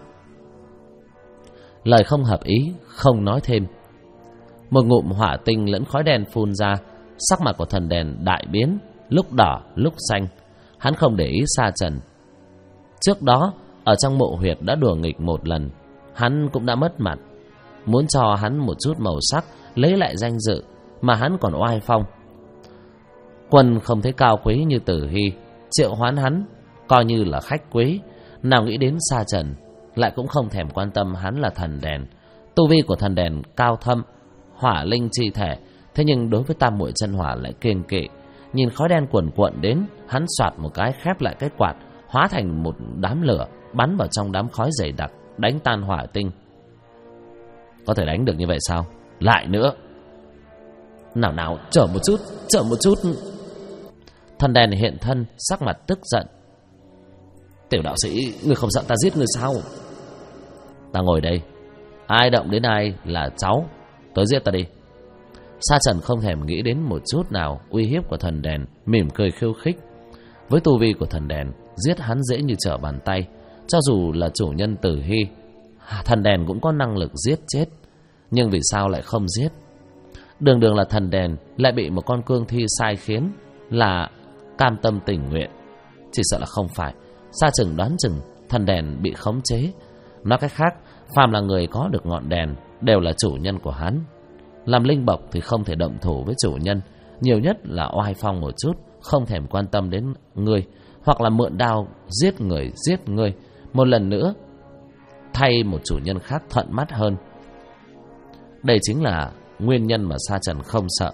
Lời không hợp ý, không nói thêm. Một ngụm hỏa tinh lẫn khói đen phun ra. Sắc mặt của thần đèn đại biến, lúc đỏ lúc xanh. Hắn không để ý Sa Trần. Trước đó ở trong mộ huyệt đã đùa nghịch một lần, hắn cũng đã mất mặt. Muốn cho hắn một chút màu sắc, lấy lại danh dự, mà hắn còn oai phong. Quân không thấy cao quý như Tử Hy, triệu hoán hắn coi như là khách quý. Nào nghĩ đến Sa Trần lại cũng không thèm quan tâm hắn là thần đèn. Tu vi của thần đèn cao thâm, hỏa linh chi thể, thế nhưng đối với tam muội chân hỏa lại kiêng kỵ. Nhìn khói đen cuồn cuộn đến, hắn xoạt một cái khép lại cái quạt, hóa thành một đám lửa bắn vào trong đám khói dày đặc, đánh tan hỏa tinh. Có thể đánh được như vậy sao? Lại nữa. Nào nào, chờ một chút, chờ một chút. Thần đèn hiện thân, sắc mặt tức giận. Tiểu đạo sĩ, ngươi không sợ ta giết ngươi sao? Ta ngồi đây, ai động đến ai là cháu, tới giết ta đi. Sa Trần không thèm nghĩ đến một chút nào uy hiếp của thần đèn, mỉm cười khiêu khích. Với tu vi của thần đèn, giết hắn dễ như trở bàn tay. Cho dù là chủ nhân Tử Hy, thần đèn cũng có năng lực giết chết. Nhưng vì sao lại không giết? Đường đường là thần đèn, lại bị một con cương thi sai khiến, là cam tâm tình nguyện. Chỉ sợ là không phải. Sa Trần đoán chừng thần đèn bị khống chế. Nói cách khác, phàm là người có được ngọn đèn đều là chủ nhân của hắn. Làm linh bộc thì không thể động thủ với chủ nhân, nhiều nhất là oai phong một chút, không thèm quan tâm đến người, hoặc là mượn đao giết người, giết người một lần nữa, thay một chủ nhân khác thuận mắt hơn. Đây chính là nguyên nhân mà Sa Trần không sợ.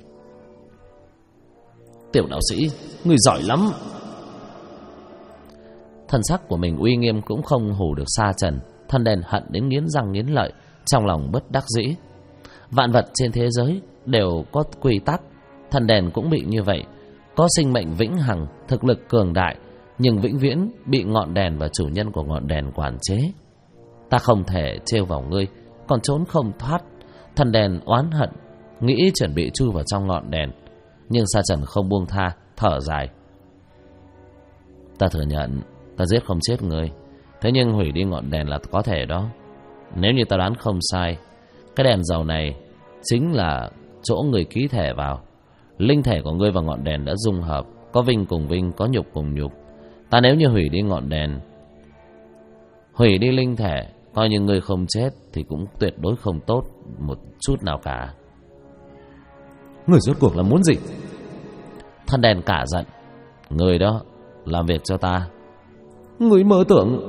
Tiểu đạo sĩ, người giỏi lắm. Thần sắc của mình uy nghiêm cũng không hù được Sa Trần. Thần đèn hận đến nghiến răng nghiến lợi, trong lòng bất đắc dĩ. Vạn vật trên thế giới đều có quy tắc, thần đèn cũng bị như vậy. Có sinh mệnh vĩnh hằng, thực lực cường đại, nhưng vĩnh viễn bị ngọn đèn và chủ nhân của ngọn đèn quản chế. Ta không thể trêu vào ngươi, còn trốn không thoát. Thần đèn oán hận, nghĩ chuẩn bị chui vào trong ngọn đèn. Nhưng Sa Trần không buông tha, thở dài. Ta thừa nhận, ta giết không chết ngươi, thế nhưng hủy đi ngọn đèn là có thể đó. Nếu như ta đoán không sai, Cái đèn dầu này chính là chỗ người ký thẻ vào. Linh thể của ngươi và ngọn đèn đã dung hợp, có vinh cùng vinh, có nhục cùng nhục. Ta nếu như hủy đi ngọn đèn, hủy đi linh thể, coi như ngươi không chết thì cũng tuyệt đối không tốt một chút nào cả. Người rốt cuộc là muốn gì? Thân đèn cả giận. Người đó làm việc cho ta. Người mơ tưởng.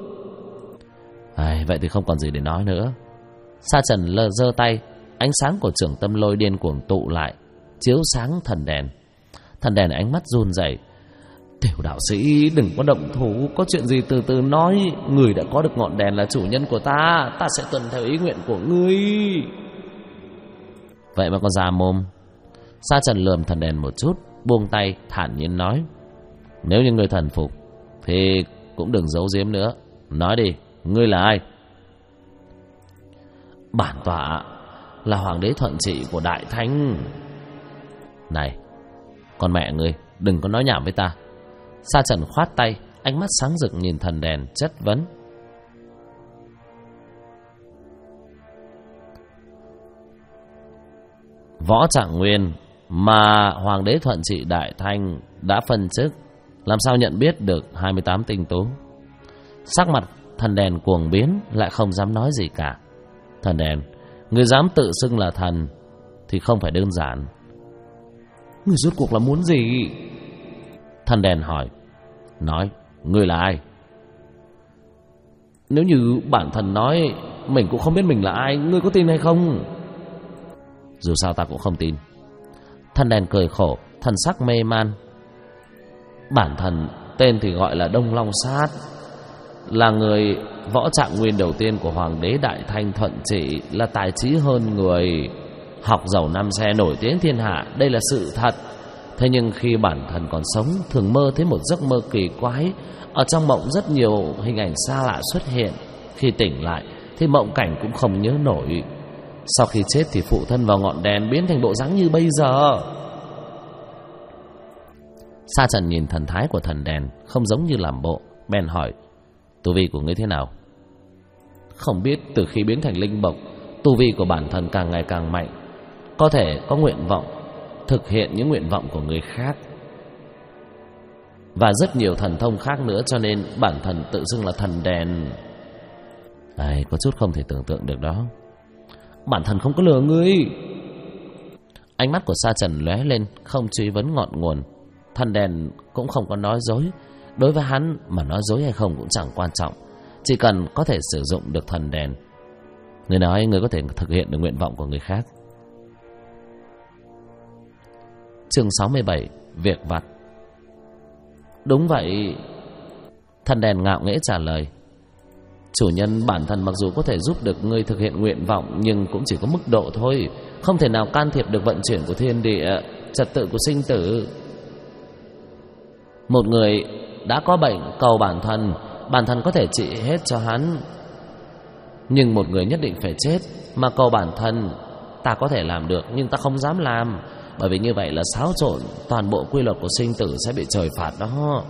Vậy thì không còn gì để nói nữa. Sa Trần giơ tay, ánh sáng của trưởng tâm lôi điên cuồng tụ lại, chiếu sáng thần đèn. Thần đèn ánh mắt run rẩy. Tiểu đạo sĩ đừng có động thủ, có chuyện gì từ từ nói. Người đã có được ngọn đèn là chủ nhân của ta, ta sẽ tuân theo ý nguyện của ngươi. Vậy mà còn già mồm. Sa Trần lườm thần đèn một chút, buông tay thản nhiên nói: nếu như ngươi thần phục thì cũng đừng giấu giếm nữa. Nói đi, ngươi là ai? Bản tọa là hoàng đế Thuận Trị của Đại Thanh. Này, con mẹ ngươi, đừng có nói nhảm với ta. Sa Trần khoát tay, ánh mắt sáng rực nhìn thần đèn chất vấn. Võ Trạng Nguyên mà hoàng đế Thuận Trị Đại Thanh đã phân chức, làm sao nhận biết được 28 tinh tú? Sắc mặt thần đèn cuồng biến, lại không dám nói gì cả. Thần đèn, ngươi dám tự xưng là thần thì không phải đơn giản. Ngươi rốt cuộc là muốn gì? Thần đèn hỏi. Nói, ngươi là ai? Nếu như bản thân nói mình cũng không biết mình là ai, ngươi có tin hay không? Dù sao ta cũng không tin. Thần đèn cười khổ, thần sắc mê man. Bản thân tên thì gọi là Đông Long Sát, là người võ trạng nguyên đầu tiên của hoàng đế Đại Thanh Thuận Trị, là tài trí hơn người, học giàu năm xe, nổi tiếng thiên hạ. Đây là sự thật. Thế nhưng khi bản thân còn sống, thường mơ thấy một giấc mơ kỳ quái. Ở trong mộng rất nhiều hình ảnh xa lạ xuất hiện. Khi tỉnh lại thì mộng cảnh cũng không nhớ nổi. Sau khi chết thì phụ thân vào ngọn đèn, biến thành bộ dáng như bây giờ. Sa Trần nhìn thần thái của thần đèn không giống như làm bộ, bèn hỏi: tu vi của ngươi thế nào? Không biết, từ khi biến thành linh bộc, tu vi của bản thân càng ngày càng mạnh, có thể có nguyện vọng thực hiện những nguyện vọng của người khác, và rất nhiều thần thông khác nữa, cho nên bản thân tự xưng là thần đèn. Có chút không thể tưởng tượng được đó. Bản thân không có lừa ngươi. Ánh mắt của Sa Trần lóe lên, không truy vấn ngọn nguồn. Thần đèn cũng không có nói dối. Đối với hắn mà nói dối hay không cũng chẳng quan trọng, chỉ cần có thể sử dụng được thần đèn. Người nói người có thể thực hiện được nguyện vọng của người khác. Chương 67: Việc vặt. Đúng vậy. Thần đèn ngạo nghễ trả lời: chủ nhân, bản thân mặc dù có thể giúp được ngươi thực hiện nguyện vọng, nhưng cũng chỉ có mức độ thôi, không thể nào can thiệp được vận chuyển của thiên địa, trật tự của sinh tử. Một người đã có bệnh cầu bản thân có thể trị hết cho hắn. Nhưng một người nhất định phải chết mà cầu bản thân, ta có thể làm được nhưng ta không dám làm, bởi vì như vậy là xáo trộn toàn bộ quy luật của sinh tử, sẽ bị trời phạt đó.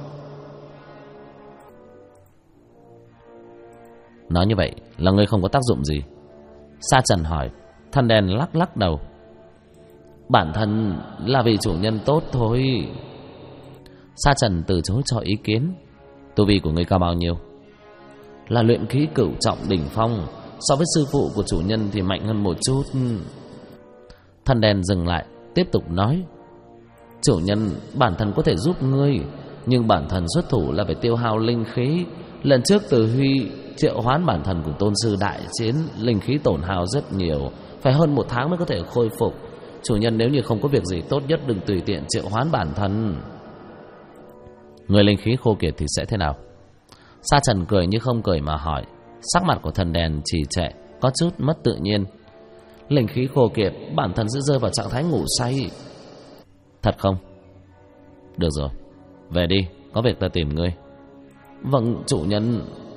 Nói như vậy là ngươi không có tác dụng gì? Sa Trần hỏi. Thần đèn lắc lắc đầu. Bản thân là vì chủ nhân tốt thôi. Sa Trần từ chối cho ý kiến. Tu vi của ngươi cao bao nhiêu? Là luyện khí cửu trọng đỉnh phong, so với sư phụ của chủ nhân thì mạnh hơn một chút. Thần đèn dừng lại, tiếp tục nói: chủ nhân, bản thân có thể giúp ngươi, nhưng bản thân xuất thủ là phải tiêu hao linh khí. Lần trước Từ Huy triệu hoán bản thân cùng tôn sư đại chiến, linh khí tổn hao rất nhiều, phải hơn 1 tháng mới có thể khôi phục. Chủ nhân, nếu như không có việc gì, tốt nhất đừng tùy tiện triệu hoán bản thân. Người linh khí khô kiệt thì sẽ thế nào? Sa Trần cười như không cười mà hỏi. Sắc mặt của thần đèn trì trệ, có chút mất tự nhiên. Linh khí khô kiệt, bản thân sẽ rơi vào trạng thái ngủ say. Thật không? Được rồi, về đi, có việc ta tìm ngươi. Vâng, chủ nhân.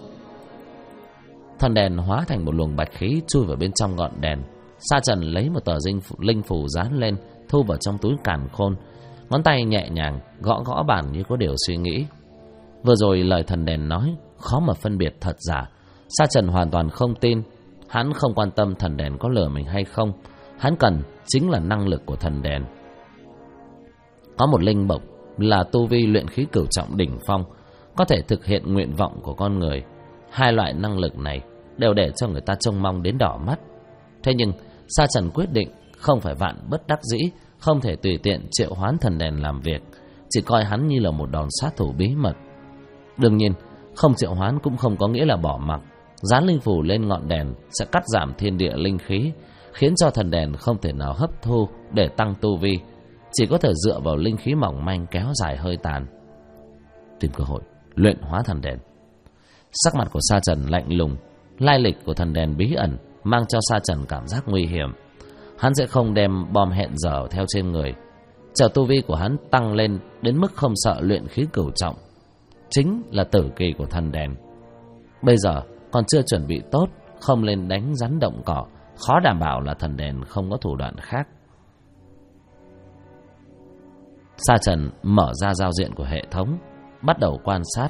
Thần đèn hóa thành một luồng bạch khí chui vào bên trong ngọn đèn. Sa Trần lấy một tờ linh phù dán lên, thu vào trong túi càn khôn, ngón tay nhẹ nhàng gõ gõ bàn như có điều suy nghĩ. Vừa rồi lời thần đèn nói khó mà phân biệt thật giả. Sa Trần hoàn toàn không tin. Hắn không quan tâm thần đèn có lừa mình hay không, hắn cần chính là năng lực của thần đèn. Có một linh bộc là tu vi luyện khí cửu trọng đỉnh phong, có thể thực hiện nguyện vọng của con người. Hai loại năng lực này đều để cho người ta trông mong đến đỏ mắt. Thế nhưng Sa Trần quyết định không phải vạn bất đắc dĩ, không thể tùy tiện triệu hoán thần đèn làm việc, chỉ coi hắn như là một đòn sát thủ bí mật. Đương nhiên, không triệu hoán cũng không có nghĩa là bỏ mặc. Dán linh phù lên ngọn đèn sẽ cắt giảm thiên địa linh khí, khiến cho thần đèn không thể nào hấp thu để tăng tu vi, chỉ có thể dựa vào linh khí mỏng manh kéo dài hơi tàn. Tìm cơ hội luyện hóa thần đèn. Sắc mặt của Sa Trần lạnh lùng, lai lịch của thần đèn bí ẩn mang cho Sa Trần cảm giác nguy hiểm. Hắn sẽ không đem bom hẹn giờ theo trên người. Chờ tu vi của hắn tăng lên đến mức không sợ luyện khí cửu trọng, chính là tử kỳ của thần đèn. Bây giờ còn chưa chuẩn bị tốt, không lên đánh rắn động cỏ, khó đảm bảo là thần đèn không có thủ đoạn khác. Sa Trần mở ra giao diện của hệ thống, bắt đầu quan sát.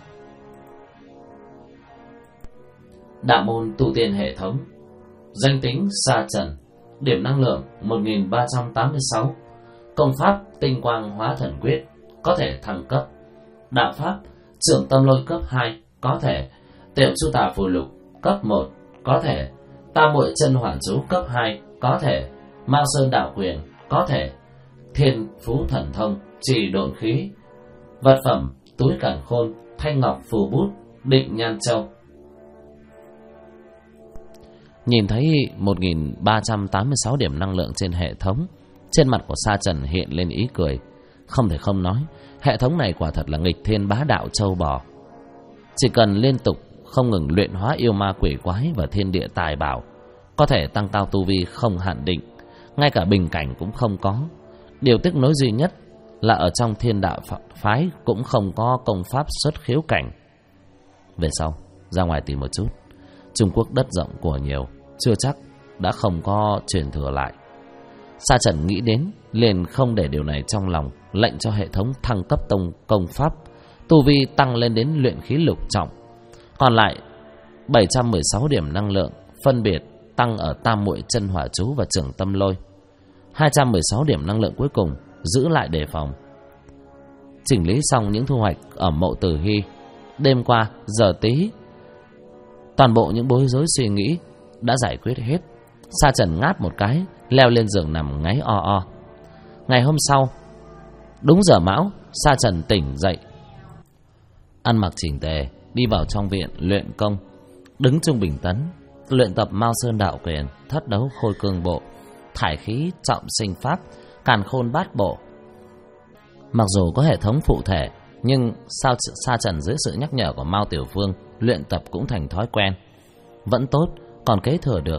Đạo môn tu tiên hệ thống. Danh tính Sa Trần. Điểm năng lượng 1386. Công pháp Tinh Quang Hóa Thần Quyết, có thể thăng cấp. Đạo pháp Trưởng Tâm Lôi cấp 2, có thể. Tiểu Chu Tà Phù Lục cấp 1, có thể. Tam Muội Chân Hỏa Chú cấp 2, có thể. Mao Sơn Đạo Quyền, có thể. Thiên Phú Thần Thông, Chỉ Độn Khí. Vật phẩm Túi Càn Khôn, Thanh Ngọc Phù Bút, Định Nhan Châu. Nhìn thấy 1386 điểm năng lượng trên hệ thống, trên mặt của Sa Trần hiện lên ý cười. Không thể không nói, hệ thống này quả thật là nghịch thiên bá đạo châu bò. Chỉ cần liên tục không ngừng luyện hóa yêu ma quỷ quái và thiên địa tài bảo, có thể tăng cao tu vi không hạn định, ngay cả bình cảnh cũng không có. Điều tiếc nối duy nhất là ở trong Thiên Đạo phái cũng không có công pháp xuất khiếu cảnh. Về sau ra ngoài tìm một chút. Trung Quốc đất rộng của nhiều, chưa chắc đã không có truyền thừa lại. Sa Trần nghĩ đến, liền không để điều này trong lòng, lệnh cho hệ thống thăng cấp công pháp, tu vi tăng lên đến luyện khí lục trọng. Còn lại 716 điểm năng lượng phân biệt tăng ở Tam Muội Chân Hỏa Chú và Trưởng Tâm Lôi. 216 điểm năng lượng cuối cùng giữ lại đề phòng. Chỉnh lý xong những thu hoạch ở Mộ Tử Hy, đêm qua giờ tí, toàn bộ những bối rối suy nghĩ đã giải quyết hết. Sa Trần ngáp một cái, leo lên giường nằm ngáy o o. Ngày hôm sau, đúng giờ mão, Sa Trần tỉnh dậy, ăn mặc chỉnh tề, đi vào trong viện luyện công. Đứng trung bình tấn, luyện tập Mao Sơn Đạo Quyền, Thất Đấu Khôi Cương Bộ, Thải Khí Trọng Sinh Pháp, Càn Khôn Bát Bộ. Mặc dù có hệ thống phụ thể, nhưng Sa Trần dưới sự nhắc nhở của Mao Tiểu Phương, luyện tập cũng thành thói quen. Vẫn tốt, còn kế thừa được.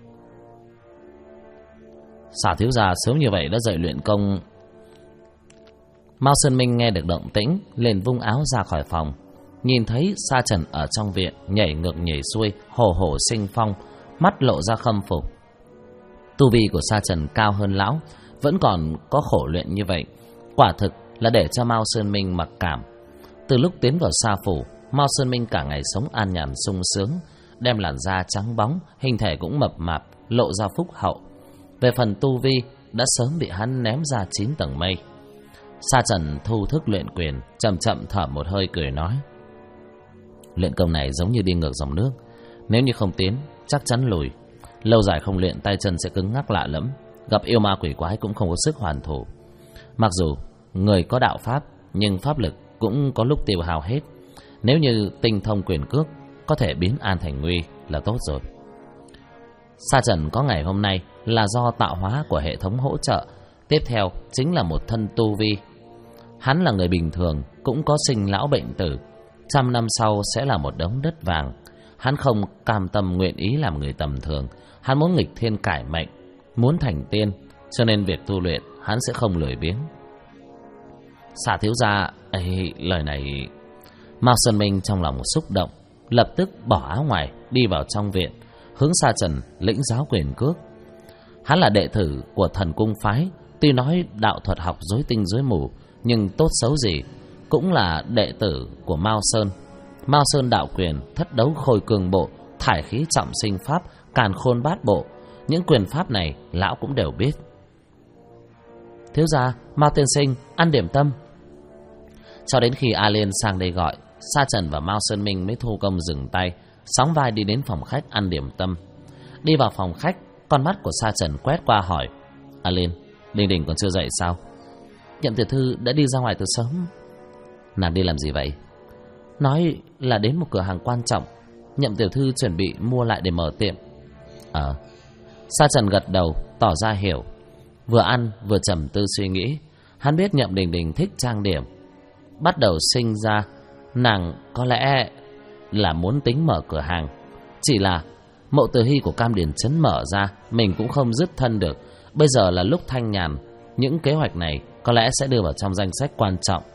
Xả thiếu gia sớm như vậy đã dậy luyện công. Mao Sơn Minh nghe được động tĩnh, liền vung áo ra khỏi phòng. Nhìn thấy Sa Trần ở trong viện, nhảy ngược nhảy xuôi, hồ hồ sinh phong, mắt lộ ra khâm phục. Tu vi của Sa Trần cao hơn lão, vẫn còn có khổ luyện như vậy, quả thực là để cho Mao Sơn Minh mặc cảm. Từ lúc tiến vào Sa Phủ, Mao Sơn Minh cả ngày sống an nhàn sung sướng, đem làn da trắng bóng, hình thể cũng mập mạp, lộ ra phúc hậu. Về phần tu vi, đã sớm bị hắn ném ra 9 tầng mây. Sa Trần thu thức luyện quyền, chậm chậm thở một hơi cười nói: luyện công này giống như đi ngược dòng nước, nếu như không tiến, chắc chắn lùi. Lâu dài không luyện, tay chân sẽ cứng ngắc lạ lẫm, gặp yêu ma quỷ quái cũng không có sức hoàn thủ. Mặc dù người có đạo pháp, nhưng pháp lực cũng có lúc tiêu hao hết. Nếu như tinh thông quyền cước, có thể biến an thành nguy là tốt rồi. Sa Trần có ngày hôm nay là do tạo hóa của hệ thống hỗ trợ. Tiếp theo chính là một thân tu vi. Hắn là người bình thường, cũng có sinh lão bệnh tử, 100 năm sau sẽ là một đống đất vàng. Hắn không cam tâm nguyện ý làm người tầm thường. Hắn muốn nghịch thiên cải mệnh, muốn thành tiên, cho nên việc tu luyện hắn sẽ không lười biếng. Xả thiếu gia, lời này... Mao Sơn Minh trong lòng xúc động, lập tức bỏ áo ngoài, đi vào trong viện, hướng Sa Trần lĩnh giáo quyền cước. Hắn là đệ tử của Thần Cung phái, tuy nói đạo thuật học rối tinh rối mù, nhưng tốt xấu gì cũng là đệ tử của Mao Sơn. Mao Sơn Đạo Quyền, Thất Đấu Khôi Cương Bộ, Thải Khí Trọng Sinh Pháp, càn khôn bát bộ, những quyền pháp này lão cũng đều biết. Thiếu gia, Mao tiên sinh, ăn điểm tâm. Cho đến khi A Liên sang đây gọi, Sa Trần và Mao Sơn Minh mới thu công dừng tay, sóng vai đi đến phòng khách ăn điểm tâm. Đi vào phòng khách, con mắt của Sa Trần quét qua hỏi: A Liên, Đình Đình còn chưa dậy sao? Nhậm tiểu thư đã đi ra ngoài từ sớm. Nàng đi làm gì vậy? Nói là đến một cửa hàng quan trọng, Nhậm tiểu thư chuẩn bị mua lại để mở tiệm. Sa Trần gật đầu tỏ ra hiểu. Vừa ăn vừa trầm tư suy nghĩ. Hắn biết Nhậm Đình Đình thích trang điểm. Bắt đầu sinh ra nàng có lẽ là muốn tính mở cửa hàng. Chỉ là Mộ Từ Hy của Cam Điền Trấn mở ra, mình cũng không dứt thân được. Bây giờ là lúc thanh nhàn, những kế hoạch này có lẽ sẽ đưa vào trong danh sách quan trọng.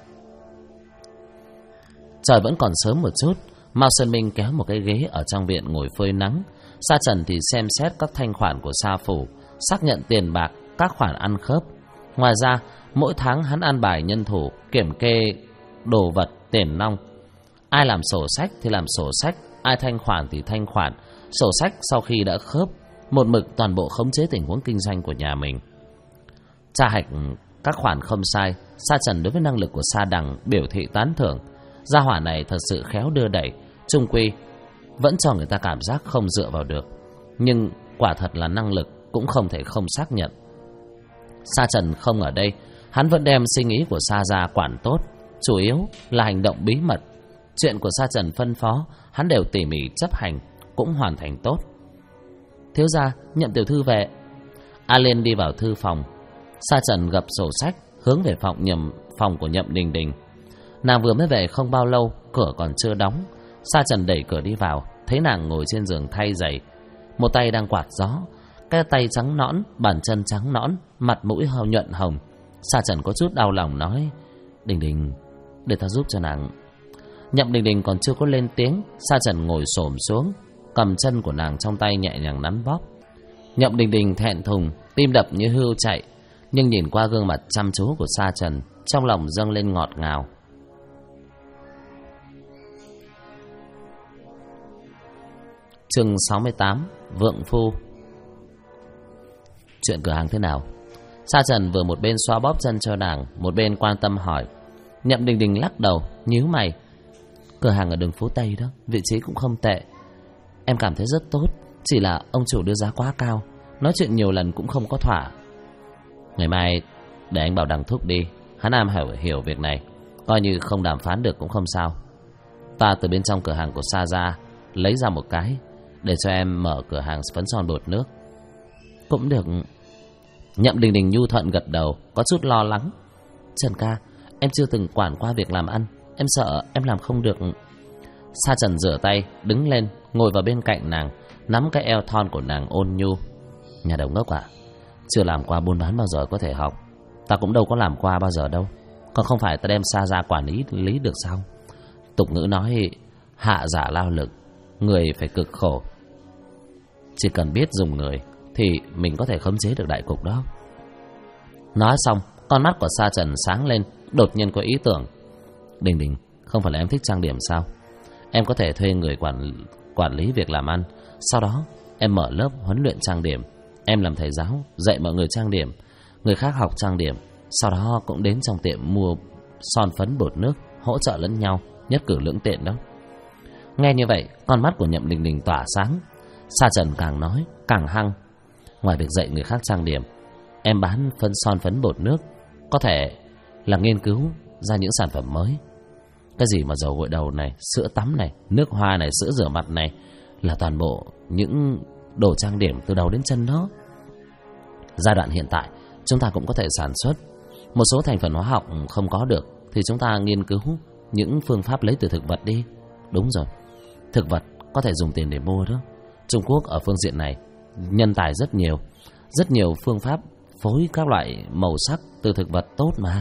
Trời vẫn còn sớm một chút, Mao Sơn Minh kéo một cái ghế ở trong viện ngồi phơi nắng. Sa Trần thì xem xét các thanh khoản của Sa phủ, xác nhận tiền bạc, các khoản ăn khớp. Ngoài ra, mỗi tháng hắn an bài nhân thủ kiểm kê đồ vật, tiền nong. Ai làm sổ sách thì làm sổ sách, ai thanh khoản thì thanh khoản. Sổ sách sau khi đã khớp, một mực toàn bộ khống chế tình huống kinh doanh của nhà mình. Tra hạch các khoản không sai, Sa Trần đối với năng lực của Sa Đằng biểu thị tán thưởng. Gia hỏa này thật sự khéo đưa đẩy, chung quy vẫn cho người ta cảm giác không dựa vào được. Nhưng quả thật là năng lực cũng không thể không xác nhận. Sa Trần không ở đây, hắn vẫn đem suy nghĩ của Sa gia quản tốt, chủ yếu là hành động bí mật. Chuyện của Sa Trần phân phó, hắn đều tỉ mỉ chấp hành, cũng hoàn thành tốt. Thiếu gia, Nhậm tiểu thư về. A Liên đi vào thư phòng. Sa Trần gập sổ sách hướng về phòng của Nhậm Đình Đình. Nàng vừa mới về không bao lâu, cửa còn chưa đóng. Sa Trần đẩy cửa đi vào, thấy nàng ngồi trên giường thay giày, một tay đang quạt gió, cái tay trắng nõn, bàn chân trắng nõn, mặt mũi hơi nhuận hồng. Sa Trần có chút đau lòng nói: Đình Đình, để ta giúp cho nàng. Nhậm Đình Đình còn chưa có lên tiếng, Sa Trần ngồi xổm xuống, cầm chân của nàng trong tay nhẹ nhàng nắn bóp. Nhậm Đình Đình thẹn thùng, tim đập như hươu chạy, nhưng nhìn qua gương mặt chăm chú của Sa Trần, trong lòng dâng lên ngọt ngào. Chương 68: Vượng Phu. Chuyện cửa hàng thế nào? Sa Trần vừa một bên xoa bóp chân cho nàng, một bên quan tâm hỏi. Nhậm Đình Đình lắc đầu, nhíu mày. Cửa hàng ở đường phố Tây đó, vị trí cũng không tệ. Em cảm thấy rất tốt, chỉ là ông chủ đưa giá quá cao, nói chuyện nhiều lần cũng không có thỏa. Ngày mai để anh bảo Đằng Thúc đi, hắn am hiểu việc này, coi như không đàm phán được cũng không sao. Ta từ bên trong cửa hàng của Sa gia lấy ra một cái, để cho em mở cửa hàng phấn son bột nước. Cũng được. Nhậm Đình Đình nhu thuận gật đầu, có chút lo lắng. Trần ca, em chưa từng quản qua việc làm ăn, em sợ em làm không được. Sa Trần rửa tay, đứng lên, ngồi vào bên cạnh nàng, nắm cái eo thon của nàng ôn nhu. Nhà đầu ngốc à, chưa làm qua buôn bán bao giờ có thể học. Ta cũng đâu có làm qua bao giờ đâu, còn không phải ta đem Sa gia quản lý được sao? Tục ngữ nói hạ giả lao lực, người phải cực khổ. Chỉ cần biết dùng người thì mình có thể khống chế được đại cục đó. Nói xong, con mắt của Sa Trần sáng lên, đột nhiên có ý tưởng. Đình Đình, không phải là em thích trang điểm sao? Em có thể thuê người quản lý việc làm ăn, sau đó em mở lớp huấn luyện trang điểm. Em làm thầy giáo, dạy mọi người trang điểm, người khác học trang điểm, sau đó cũng đến trong tiệm mua son phấn bột nước, hỗ trợ lẫn nhau, nhất cử lưỡng tiện đó. Nghe như vậy, con mắt của Nhậm Đình Đình tỏa sáng. Sa Trần càng nói càng hăng. Ngoài việc dạy người khác trang điểm, em bán son phấn bột nước, có thể là nghiên cứu ra những sản phẩm mới. Cái gì mà dầu gội đầu này, sữa tắm này, nước hoa này, sữa rửa mặt này, là toàn bộ những đồ trang điểm từ đầu đến chân đó. Giai đoạn hiện tại, chúng ta cũng có thể sản xuất. Một số thành phần hóa học không có được thì chúng ta nghiên cứu những phương pháp lấy từ thực vật đi. Đúng rồi, thực vật có thể dùng tiền để mua đó. Trung Quốc ở phương diện này nhân tài rất nhiều phương pháp phối các loại màu sắc từ thực vật tốt mà.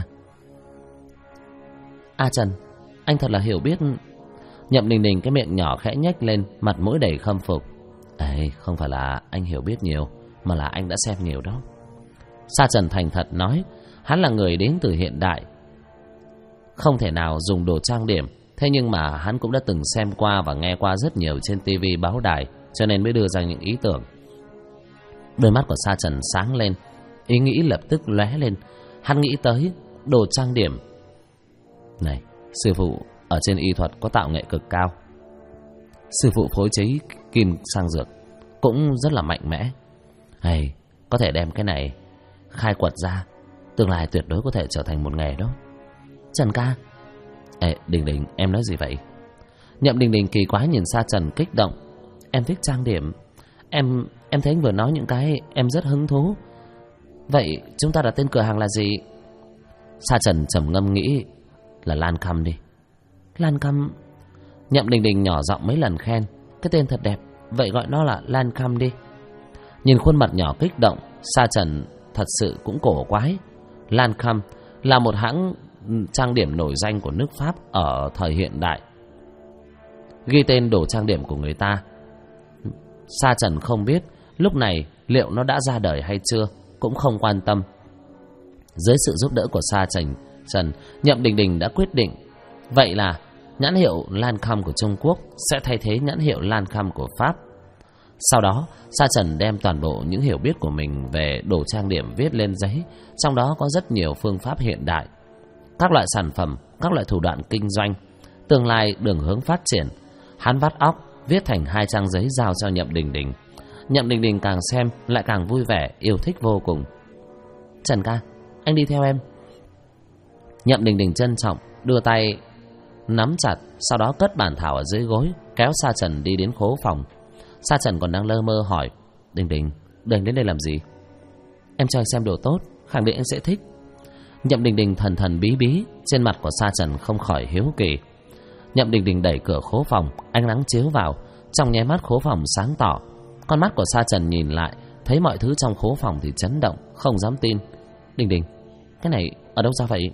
A Trần, anh thật là hiểu biết. Nhậm Đình Đình cái miệng nhỏ khẽ nhếch lên, mặt mũi đầy khâm phục. Ê, không phải là anh hiểu biết nhiều, mà là anh đã xem nhiều đó. Sa Trần thành thật nói, hắn là người đến từ hiện đại, không thể nào dùng đồ trang điểm. Thế nhưng mà hắn cũng đã từng xem qua và nghe qua rất nhiều trên TV báo đài, cho nên mới đưa ra những ý tưởng. Đôi mắt của Sa Trần sáng lên, ý nghĩ lập tức lóe lên. Hắn nghĩ tới đồ trang điểm. Này, sư phụ ở trên y thuật có tạo nghệ cực cao. Sư phụ phối chế kim sang dược cũng rất là mạnh mẽ. Hay, có thể đem cái này khai quật ra, tương lai tuyệt đối có thể trở thành một nghề đó. Trần ca. Ê, Đình Đình, em nói gì vậy? Nhậm Đình Đình kỳ quái nhìn Sa Trần kích động. Em thích trang điểm. Em thấy anh vừa nói những cái em rất hứng thú. Vậy chúng ta đặt tên cửa hàng là gì? Sa Trần trầm ngâm nghĩ là Lan Căm đi. Lan Căm. Nhậm Đình Đình nhỏ giọng mấy lần khen. Cái tên thật đẹp, vậy gọi nó là Lan Căm đi. Nhìn khuôn mặt nhỏ kích động, Sa Trần thật sự cũng cổ quái. Lan Căm là một hãng trang điểm nổi danh của nước Pháp ở thời hiện đại. Ghi tên đồ trang điểm của người ta. Sa Trần không biết lúc này liệu nó đã ra đời hay chưa, cũng không quan tâm. Dưới sự giúp đỡ của Sa Trần, Nhậm Đình Đình đã quyết định. Vậy là nhãn hiệu Lan Căm của Trung Quốc sẽ thay thế nhãn hiệu Lan Căm của Pháp. Sau đó, Sa Trần đem toàn bộ những hiểu biết của mình về đồ trang điểm viết lên giấy, trong đó có rất nhiều phương pháp hiện đại, các loại sản phẩm, các loại thủ đoạn kinh doanh, tương lai đường hướng phát triển. Hắn vắt óc viết thành 2 trang giấy giao cho Nhậm Đình Đình. Nhậm Đình Đình càng xem lại càng vui vẻ, yêu thích vô cùng. Trần ca, anh đi theo em. Nhậm Đình Đình trân trọng đưa tay nắm chặt, sau đó cất bản thảo ở dưới gối, kéo Sa Trần đi đến khố phòng. Sa Trần còn đang lơ mơ hỏi, Đình Đình, đưa anh đến đây làm gì? Em cho anh xem đồ tốt, khẳng định anh sẽ thích. Nhậm Đình Đình thần thần bí bí, trên mặt của Sa Trần không khỏi hiếu kỳ. Nhậm Đình Đình đẩy cửa khố phòng, ánh nắng chiếu vào, trong nháy mắt khố phòng sáng tỏ. Con mắt của Sa Trần nhìn lại, thấy mọi thứ trong khố phòng thì chấn động, không dám tin. Đình Đình, cái này ở đâu ra vậy?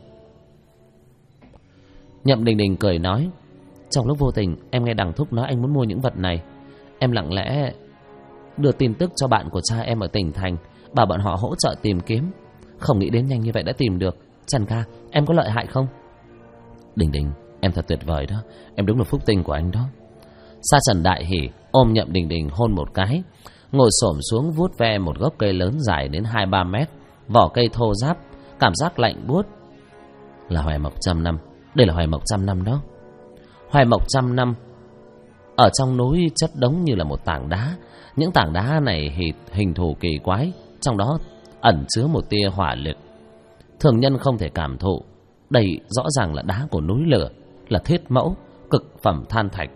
Nhậm Đình Đình cười nói, trong lúc vô tình em nghe đằng thúc nói anh muốn mua những vật này. Em lặng lẽ đưa tin tức cho bạn của cha em ở tỉnh thành, bảo bọn họ hỗ trợ tìm kiếm. Không nghĩ đến nhanh như vậy đã tìm được. Trần ca, em có lợi hại không? Đình Đình, em thật tuyệt vời đó, em đúng là phúc tinh của anh đó. Sa Trần đại hỉ, ôm Nhậm Đình Đình hôn một cái, ngồi xổm xuống vuốt ve một gốc cây lớn dài đến 2-3 mét, vỏ cây thô ráp, cảm giác lạnh buốt. Là hoài mộc 100 năm, đây là hoài mộc 100 năm đó. Hoài mộc 100 năm ở trong núi chất đống như là một tảng đá. Những tảng đá này hình thù kỳ quái, trong đó ẩn chứa một tia hỏa lực thường nhân không thể cảm thụ. Đây rõ ràng là đá của núi lửa, là thiết mẫu, cực phẩm than thạch.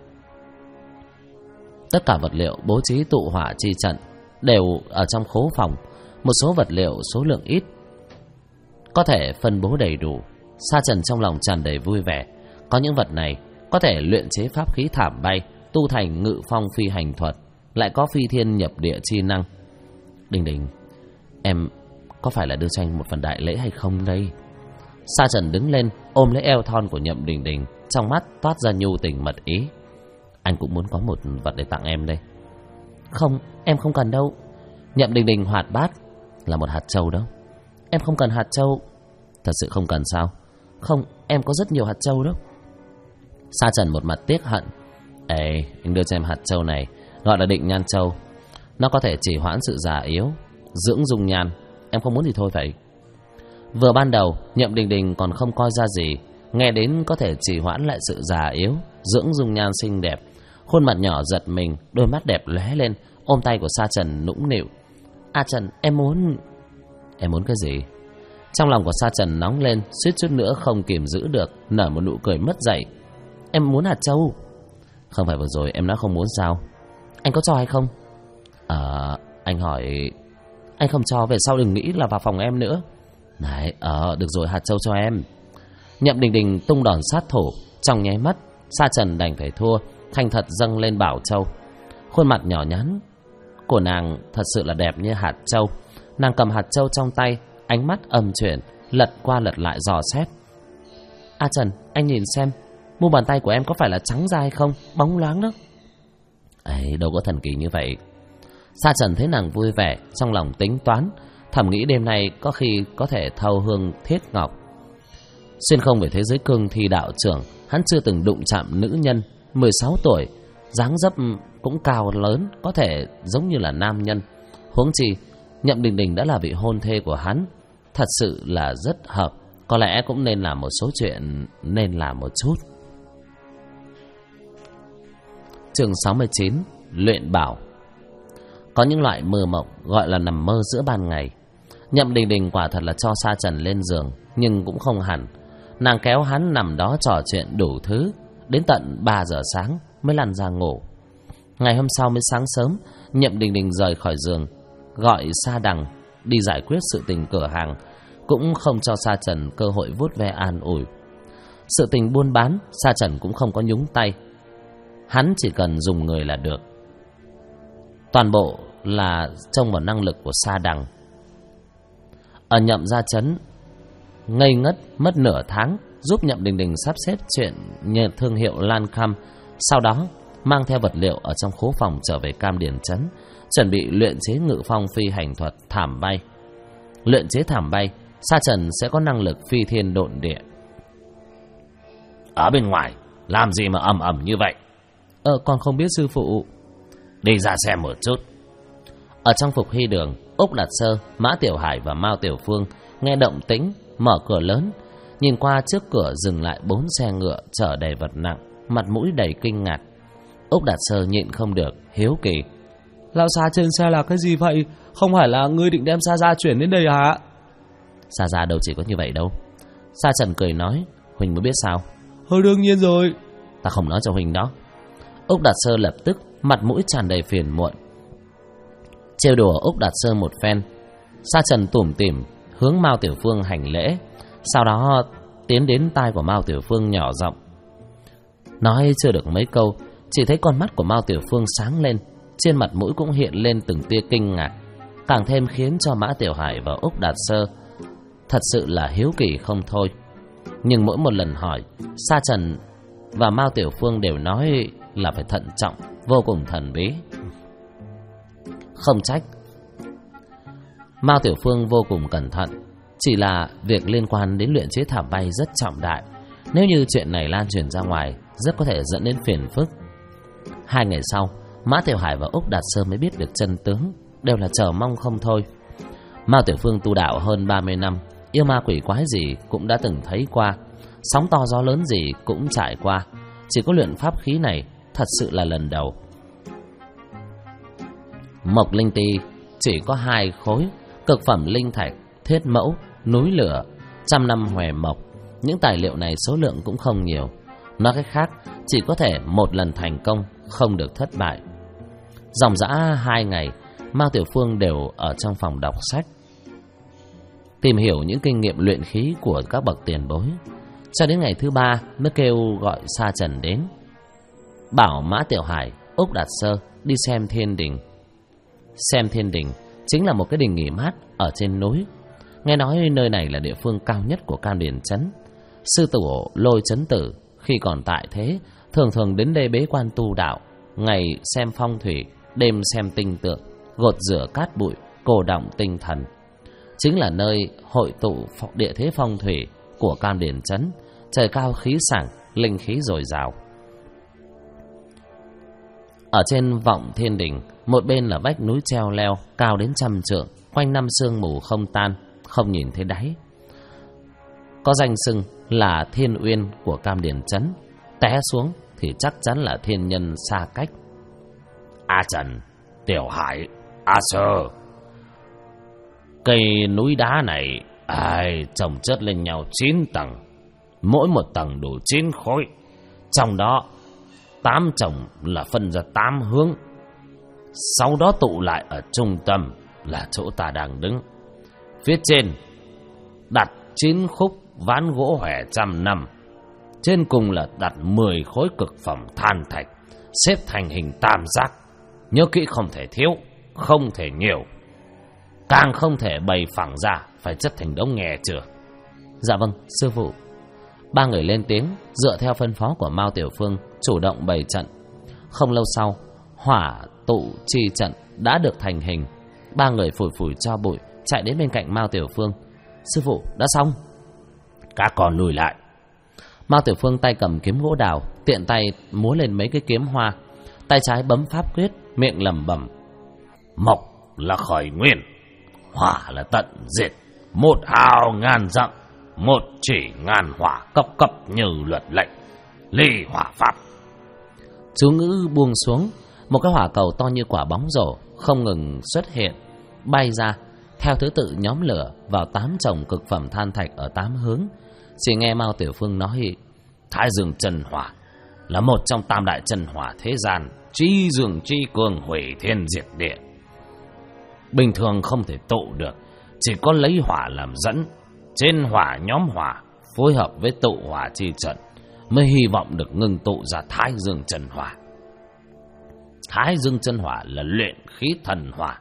Tất cả vật liệu bố trí tụ hỏa chi trận đều ở trong khố phòng. Một số vật liệu số lượng ít, có thể phân bố đầy đủ. Sa Trần trong lòng tràn đầy vui vẻ. Có những vật này có thể luyện chế pháp khí thảm bay, tu thành ngự phong phi hành thuật, lại có phi thiên nhập địa chi năng. Đình Đình, em có phải là đưa cho anh một phần đại lễ hay không đây? Sa Trần đứng lên ôm lấy eo thon của Nhậm Đình Đình, trong mắt toát ra nhu tình mật ý. Anh cũng muốn có một vật để tặng em đây. Không, em không cần đâu. Nhậm Đình Đình hoạt bát. Là một hạt châu đâu. Em không cần hạt châu. Thật sự không cần sao? Không, em có rất nhiều hạt châu đó. Sa Trần một mặt tiếc hận. Ê, anh đưa cho em hạt châu này, gọi là định nhan châu. Nó có thể trì hoãn sự già yếu, dưỡng dung nhan. Em không muốn thì thôi vậy. Vừa ban đầu Nhậm Đình Đình còn không coi ra gì, nghe đến có thể trì hoãn lại sự già yếu, dưỡng dung nhan xinh đẹp, khuôn mặt nhỏ giật mình, đôi mắt đẹp lóe lên, ôm tay của Sa Trần nũng nịu. A Trần, em muốn cái gì? Trong lòng của Sa Trần nóng lên, suýt chút nữa không kìm giữ được, nở một nụ cười mất dạy. Em muốn hạt châu. Không phải vừa rồi em nói không muốn sao? Anh có cho hay không? Anh hỏi. Anh không cho, về sau đừng nghĩ là vào phòng em nữa. Này, được rồi, hạt châu cho em. Nhậm Đình Đình tung đòn sát thủ, trong nháy mắt Sa Trần đành phải thua, thành thật dâng lên bảo châu. Khuôn mặt nhỏ nhắn của nàng thật sự là đẹp như hạt châu. Nàng cầm hạt châu trong tay, ánh mắt âm chuyển, lật qua lật lại dò xét. A Trần, anh nhìn xem, mu bàn tay của em có phải là trắng da hay không? Bóng loáng đó. Ấy, đâu có thần kỳ như vậy. Sa Trần thấy nàng vui vẻ, trong lòng tính toán, thầm nghĩ đêm nay có khi có thể thâu hương thiết ngọc. Xuyên không về thế giới cương thi đạo trưởng, hắn chưa từng đụng chạm nữ nhân. 16 tuổi dáng dấp cũng cao lớn, có thể giống như là nam nhân. Huống chi Nhậm Đình Đình đã là vị hôn thê của hắn, thật sự là rất hợp. Có lẽ cũng nên làm một số chuyện nên làm một chút. Chương 69: Luyện bảo. Có những loại mơ mộng gọi là nằm mơ giữa ban ngày. Nhậm Đình Đình quả thật là cho Sa Trần lên giường, nhưng cũng không hẳn. Nàng kéo hắn nằm đó trò chuyện đủ thứ, đến tận 3 giờ sáng mới lăn ra ngủ. Ngày hôm sau mới sáng sớm, Nhậm Đình Đình rời khỏi giường, gọi Sa Đằng đi giải quyết sự tình cửa hàng, cũng không cho Sa Trần cơ hội vuốt ve an ủi. Sự tình buôn bán, Sa Trần cũng không có nhúng tay, hắn chỉ cần dùng người là được. Toàn bộ là trông vào năng lực của Sa Đằng. Ở Nhậm gia trấn ngây ngất mất nửa tháng, giúp Nhậm Đình Đình sắp xếp chuyện nhờ thương hiệu Lan Kham. Sau đó mang theo vật liệu ở trong khố phòng trở về Cam Điền trấn, chuẩn bị luyện chế ngự phong phi hành thuật thảm bay. Luyện chế thảm bay, Sa Trần sẽ có năng lực phi thiên độn địa. Ở bên ngoài làm gì mà ầm ầm như vậy? Con không biết sư phụ. Đi ra xem một chút. Ở trong Phục Hy Đường, Úc Đạt Sơ, Mã Tiểu Hải và Mao Tiểu Phương nghe động tĩnh, mở cửa lớn, nhìn qua trước cửa dừng lại 4 xe ngựa chở đầy vật nặng, mặt mũi đầy kinh ngạc. Úc Đạt Sơ nhịn không được, hiếu kỳ: Lao xa trên xe là cái gì vậy? Không phải là ngươi định đem Sa Gia chuyển đến đây hả? Sa Gia đâu chỉ có như vậy đâu. Sa Trần cười nói: Huỳnh mới biết sao? Đương nhiên rồi. Ta không nói cho Huỳnh đó. Úc Đạt Sơ lập tức mặt mũi tràn đầy phiền muộn. Trêu đùa Úc Đạt Sơ một phen, Sa Trần tủm tỉm hướng Mao Tiểu Phương hành lễ, sau đó tiến đến tai của Mao Tiểu Phương nhỏ giọng. Nói chưa được mấy câu, chỉ thấy con mắt của Mao Tiểu Phương sáng lên, trên mặt mũi cũng hiện lên từng tia kinh ngạc, càng thêm khiến cho Mã Tiểu Hải và Úc Đạt Sơ thật sự là hiếu kỳ không thôi. Nhưng mỗi một lần hỏi, Sa Trần và Mao Tiểu Phương đều nói là phải thận trọng, vô cùng thần bí. Không trách Mao Tiểu Phương vô cùng cẩn thận, chỉ là việc liên quan đến luyện chế thảm bay rất trọng đại. Nếu như chuyện này lan truyền ra ngoài, rất có thể dẫn đến phiền phức. 2 ngày sau, Mã Tiểu Hải và Úc Đạt Sơ mới biết được chân tướng, đều là chờ mong không thôi. Mao Tiểu Phương tu đạo hơn 30 năm, yêu ma quỷ quái gì cũng đã từng thấy qua, sóng to gió lớn gì cũng trải qua, chỉ có luyện pháp khí này thật sự là lần đầu. Mộc linh ti chỉ có 2 khối, cực phẩm linh thạch, thiết mẫu, núi lửa, 100 năm hòe mộc. Những tài liệu này số lượng cũng không nhiều, nói cách khác chỉ có thể một lần thành công, không được thất bại. Dòng dã 2 ngày, Mao Tiểu Phương đều ở trong phòng đọc sách, tìm hiểu những kinh nghiệm luyện khí của các bậc tiền bối. Cho đến ngày thứ 3 mới kêu gọi Sa Trần đến, bảo Mã Tiểu Hải, Úc Đạt Sơ đi xem thiên đình. Xem thiên đình chính là một cái đình nghỉ mát ở trên núi. Nghe nói nơi này là địa phương cao nhất của Cam Điền trấn. Sư tổ Lôi Chấn Tử khi còn tại thế thường thường đến đây bế quan tu đạo, ngày xem phong thủy, đêm xem tinh tượng, gột rửa cát bụi, cô đọng tinh thần. Chính là nơi hội tụ địa thế phong thủy của Cam Điền trấn, trời cao khí sảng, linh khí dồi dào. Ở trên vọng thiên đình, một bên là vách núi treo leo cao đến 100 trượng, quanh năm sương mù không tan, không nhìn thấy đáy. Có danh xưng là Thiên Uyên của Cam Điền trấn, té xuống thì chắc chắn là thiên nhân xa cách. A Trần, Tiểu Hải, A Sơ, cây núi đá này chồng chất lên nhau 9 tầng, mỗi một tầng đủ 9 khối, trong đó 8 chồng là phân ra 8 hướng, sau đó tụ lại ở trung tâm là chỗ ta đang đứng. Phía trên đặt 9 khúc ván gỗ hòe 100 năm, trên cùng là đặt 10 khối cực phẩm than thạch, xếp thành hình tam giác. Nhớ kỹ, không thể thiếu, không thể nhiều, càng không thể bày phẳng ra, phải chất thành đống, nghe chưa? Dạ vâng, sư phụ. 3 người lên tiếng, dựa theo phân phó của Mao Tiểu Phương, chủ động bày trận. Không lâu sau, hỏa tụ chi trận đã được thành hình. 3 người phủi phủi cho bụi, chạy đến bên cạnh Mao Tiểu Phương. Sư phụ, đã xong. Các con lùi lại. Mao Tiểu Phương tay cầm kiếm gỗ đào, tiện tay múa lên mấy cái kiếm hoa. tay trái bấm pháp quyết, miệng lẩm bẩm: Mộc là khởi nguyên, hỏa là tận diệt, một hào ngàn dặm, một chỉ ngàn hỏa, cấp cấp như luật lệnh, ly hỏa pháp. Chú ngữ buông xuống, một cái hỏa cầu to như quả bóng rổ không ngừng xuất hiện, bay ra, theo thứ tự nhóm lửa vào 8 chồng cực phẩm than thạch ở 8 hướng. Chỉ nghe Mao Tiểu Phương nói: Thái Dương chân hỏa là một trong 8 đại chân hỏa thế gian, trí dương trí cường, hủy thiên diệt địa. Bình thường không thể tụ được, chỉ có lấy hỏa làm dẫn, trên hỏa nhóm hỏa phối hợp với tụ hỏa chi trận mới hy vọng được ngưng tụ ra Thái Dương chân hỏa. Thái Dương chân hỏa là luyện khí thần hỏa.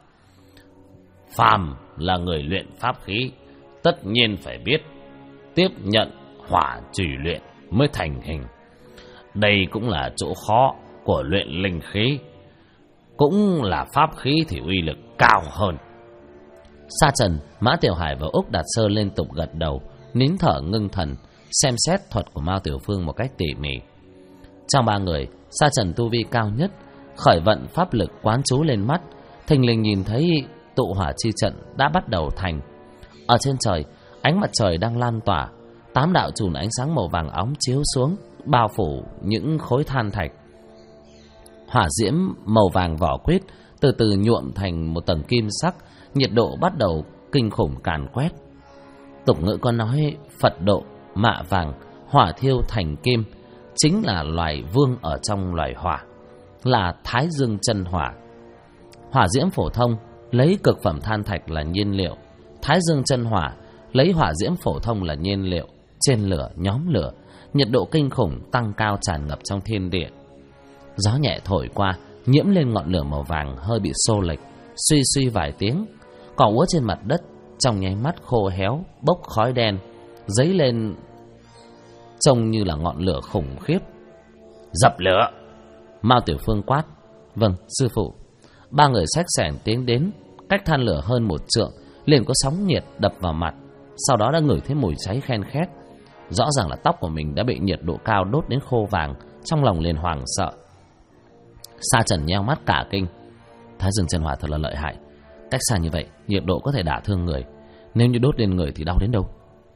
Phàm là người luyện pháp khí, tất nhiên phải biết tiếp nhận hỏa trì luyện mới thành hình. Đây cũng là chỗ khó của luyện linh khí, cũng là pháp khí thì uy lực cao hơn. Sa Trần, Mã Tiểu Hải và Úc Đạt Sơ liên tục gật đầu, nín thở ngưng thần, xem xét thuật của Mao Tiểu Phương một cách tỉ mỉ. Trong 3 người, Sa Trần tu vi cao nhất, khởi vận pháp lực quán chú lên mắt, thình lình nhìn thấy tụ hỏa chi trận đã bắt đầu thành. Ở trên trời, ánh mặt trời đang lan tỏa, 8 đạo chùm ánh sáng màu vàng óng chiếu xuống, bao phủ những khối than thạch. Hỏa diễm màu vàng vỏ quýt từ từ nhuộm thành một tầng kim sắc, nhiệt độ bắt đầu kinh khủng càn quét. Tục ngữ có nói Phật độ mạ vàng, hỏa thiêu thành kim, chính là loài vương ở trong loài hỏa, là Thái Dương chân hỏa. Hỏa diễm phổ thông lấy cực phẩm than thạch là nhiên liệu, Thái Dương chân hỏa lấy hỏa diễm phổ thông là nhiên liệu. Trên lửa nhóm lửa, nhiệt độ kinh khủng tăng cao tràn ngập trong thiên địa. Gió nhẹ thổi qua, nhiễm lên ngọn lửa màu vàng hơi bị xô lệch, suy suy vài tiếng. Cỏ úa trên mặt đất trong nháy mắt khô héo, bốc khói đen, dấy lên trông như là ngọn lửa khủng khiếp. Dập lửa! Mao Tiểu Phương quát. Vâng, sư phụ. 3 người xách xẻn tiến đến, cách than lửa hơn 1 trượng, liền có sóng nhiệt đập vào mặt. Sau đó đã ngửi thấy mùi cháy khen khét. Rõ ràng là tóc của mình đã bị nhiệt độ cao đốt đến khô vàng, trong lòng liền hoảng sợ. Sa Trần nheo mắt cả kinh. Thái Dương chân hỏa thật là lợi hại, cách xa như vậy nhiệt độ có thể đả thương người, nếu như đốt lên người thì đau đến đâu.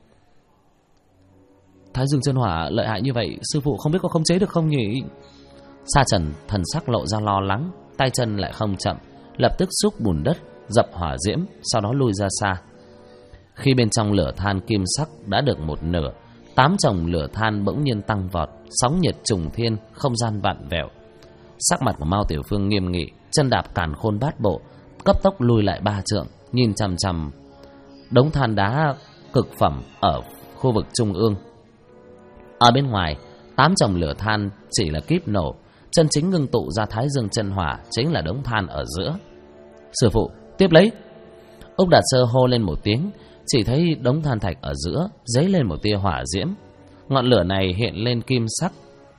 Thái Dương chân hỏa lợi hại như vậy, sư phụ không biết có khống chế được không nhỉ? Sa Trần thần sắc lộ ra lo lắng, tay chân lại không chậm, lập tức xúc bùn đất dập hỏa diễm, sau đó lui ra xa. Khi bên trong lửa than kim sắc đã được một nửa, 8 chồng lửa than bỗng nhiên tăng vọt, sóng nhiệt trùng thiên, không gian vặn vẹo. Sắc mặt của Mao Tiểu Phương nghiêm nghị, chân đạp càn khôn bát bộ, cấp tốc lùi lại 3 trượng, nhìn chằm chằm đống than đá cực phẩm ở khu vực trung ương. Ở bên ngoài, 8 chồng lửa than chỉ là kíp nổ, chân chính ngưng tụ ra Thái Dương chân hỏa chính là đống than ở giữa. Sư phụ, tiếp lấy! Úc Đạt Sơ hô lên một tiếng, chỉ thấy đống than thạch ở giữa dấy lên một tia hỏa diễm. Ngọn lửa này hiện lên kim sắc,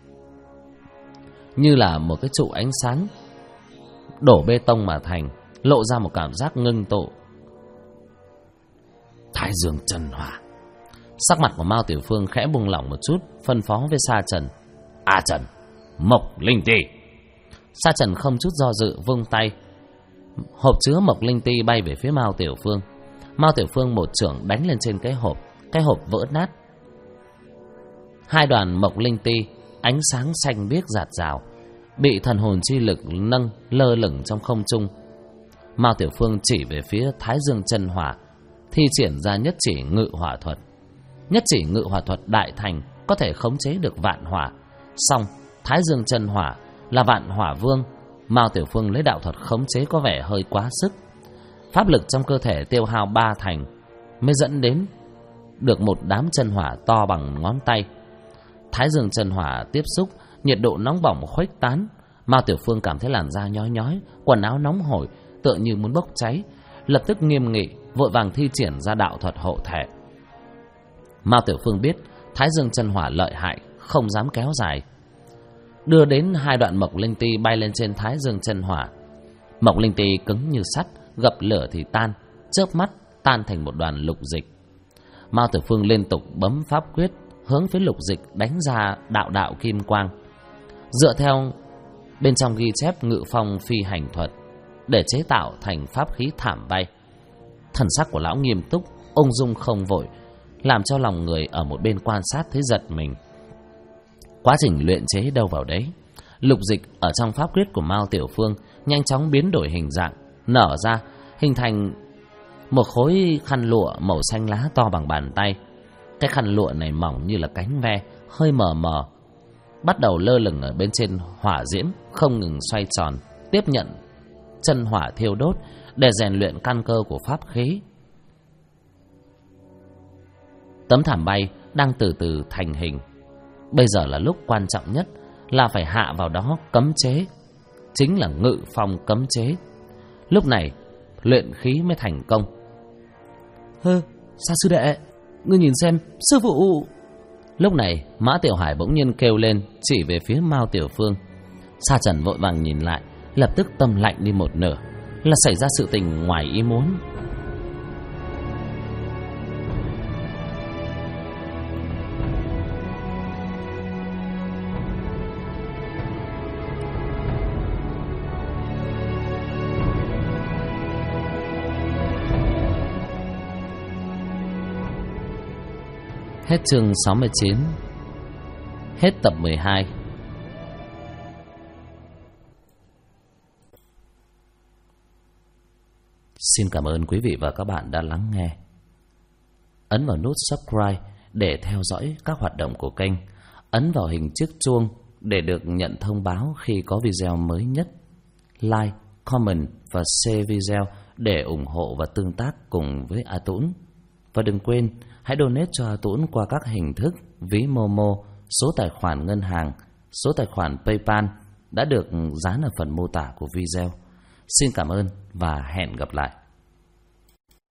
như là một cái trụ ánh sáng đổ bê tông mà thành, lộ ra một cảm giác ngưng tụ. Thái Dương chân hỏa. Sắc mặt của Mao Tiểu Phương khẽ buông lỏng một chút, phân phó với Sa Trần. A Trần, Mộc Linh Ti. Sa Trần không chút do dự vung tay, hộp chứa Mộc Linh Ti bay về phía Mao Tiểu Phương. Mao Tiểu Phương một chưởng đánh lên trên cái hộp vỡ nát. 2 đoàn Mộc Linh Ti ánh sáng xanh biếc rạt rào, bị thần hồn chi lực nâng lơ lửng trong không trung. Mao Tiểu Phương chỉ về phía Thái Dương chân hỏa, thi triển ra nhất chỉ ngự hỏa thuật. Nhất chỉ ngự hỏa thuật đại thành, có thể khống chế được vạn hỏa. Song Thái Dương chân hỏa là vạn hỏa vương, Mao Tiểu Phương lấy đạo thuật khống chế có vẻ hơi quá sức. Pháp lực trong cơ thể tiêu hao 3 thành mới dẫn đến được một đám chân hỏa to bằng ngón tay. Thái Dương chân hỏa tiếp xúc, nhiệt độ nóng bỏng khuếch tán. Mao Tiểu Phương cảm thấy làn da nhói nhói, quần áo nóng hổi, tựa như muốn bốc cháy, lập tức nghiêm nghị, vội vàng thi triển ra đạo thuật hộ thể. Mao Tiểu Phương biết Thái Dương chân hỏa lợi hại, không dám kéo dài, đưa đến 2 đoạn Mộc Linh Ti bay lên trên Thái Dương chân hỏa. Mộc Linh Ti cứng như sắt, gặp lửa thì tan, chớp mắt tan thành một đoàn lục dịch. Mao Tiểu Phương liên tục bấm pháp quyết, hướng phía lục dịch đánh ra đạo đạo kim quang. Dựa theo bên trong ghi chép ngự phong phi hành thuật để chế tạo thành pháp khí thảm bay. Thần sắc của lão nghiêm túc, ung dung không vội, làm cho lòng người ở một bên quan sát thấy giật mình. Quá trình luyện chế đâu vào đấy, lục dịch ở trong pháp quyết của Mao Tiểu Phương nhanh chóng biến đổi hình dạng, nở ra, hình thành một khối khăn lụa màu xanh lá to bằng bàn tay. Cái khăn lụa này mỏng như là cánh ve, hơi mờ mờ, bắt đầu lơ lửng ở bên trên hỏa diễm, không ngừng xoay tròn, tiếp nhận chân hỏa thiêu đốt để rèn luyện căn cơ của pháp khí. Tấm thảm bay đang từ từ thành hình. Bây giờ là lúc quan trọng nhất, là phải hạ vào đó cấm chế, chính là ngự phong cấm chế. Lúc này luyện khí mới thành công. Sa sư đệ, ngươi nhìn xem, sư phụ. Lúc này Mã Tiểu Hải bỗng nhiên kêu lên, chỉ về phía Mao Tiểu Phương. Sa Trần vội vàng nhìn lại, lập tức tâm lạnh đi một nửa, là xảy ra sự tình ngoài ý muốn. Hết chương 69. Hết tập 12. Xin cảm ơn quý vị và các bạn đã lắng nghe. Ấn vào nút subscribe để theo dõi các hoạt động của kênh. Ấn vào hình chiếc chuông để được nhận thông báo khi có video mới nhất. Like, comment và share video để ủng hộ và tương tác cùng với A Tũng. Và đừng quên, hãy donate cho A Tũng qua các hình thức ví Momo, số tài khoản ngân hàng, số tài khoản PayPal đã được dán ở phần mô tả của video. Xin cảm ơn và hẹn gặp lại.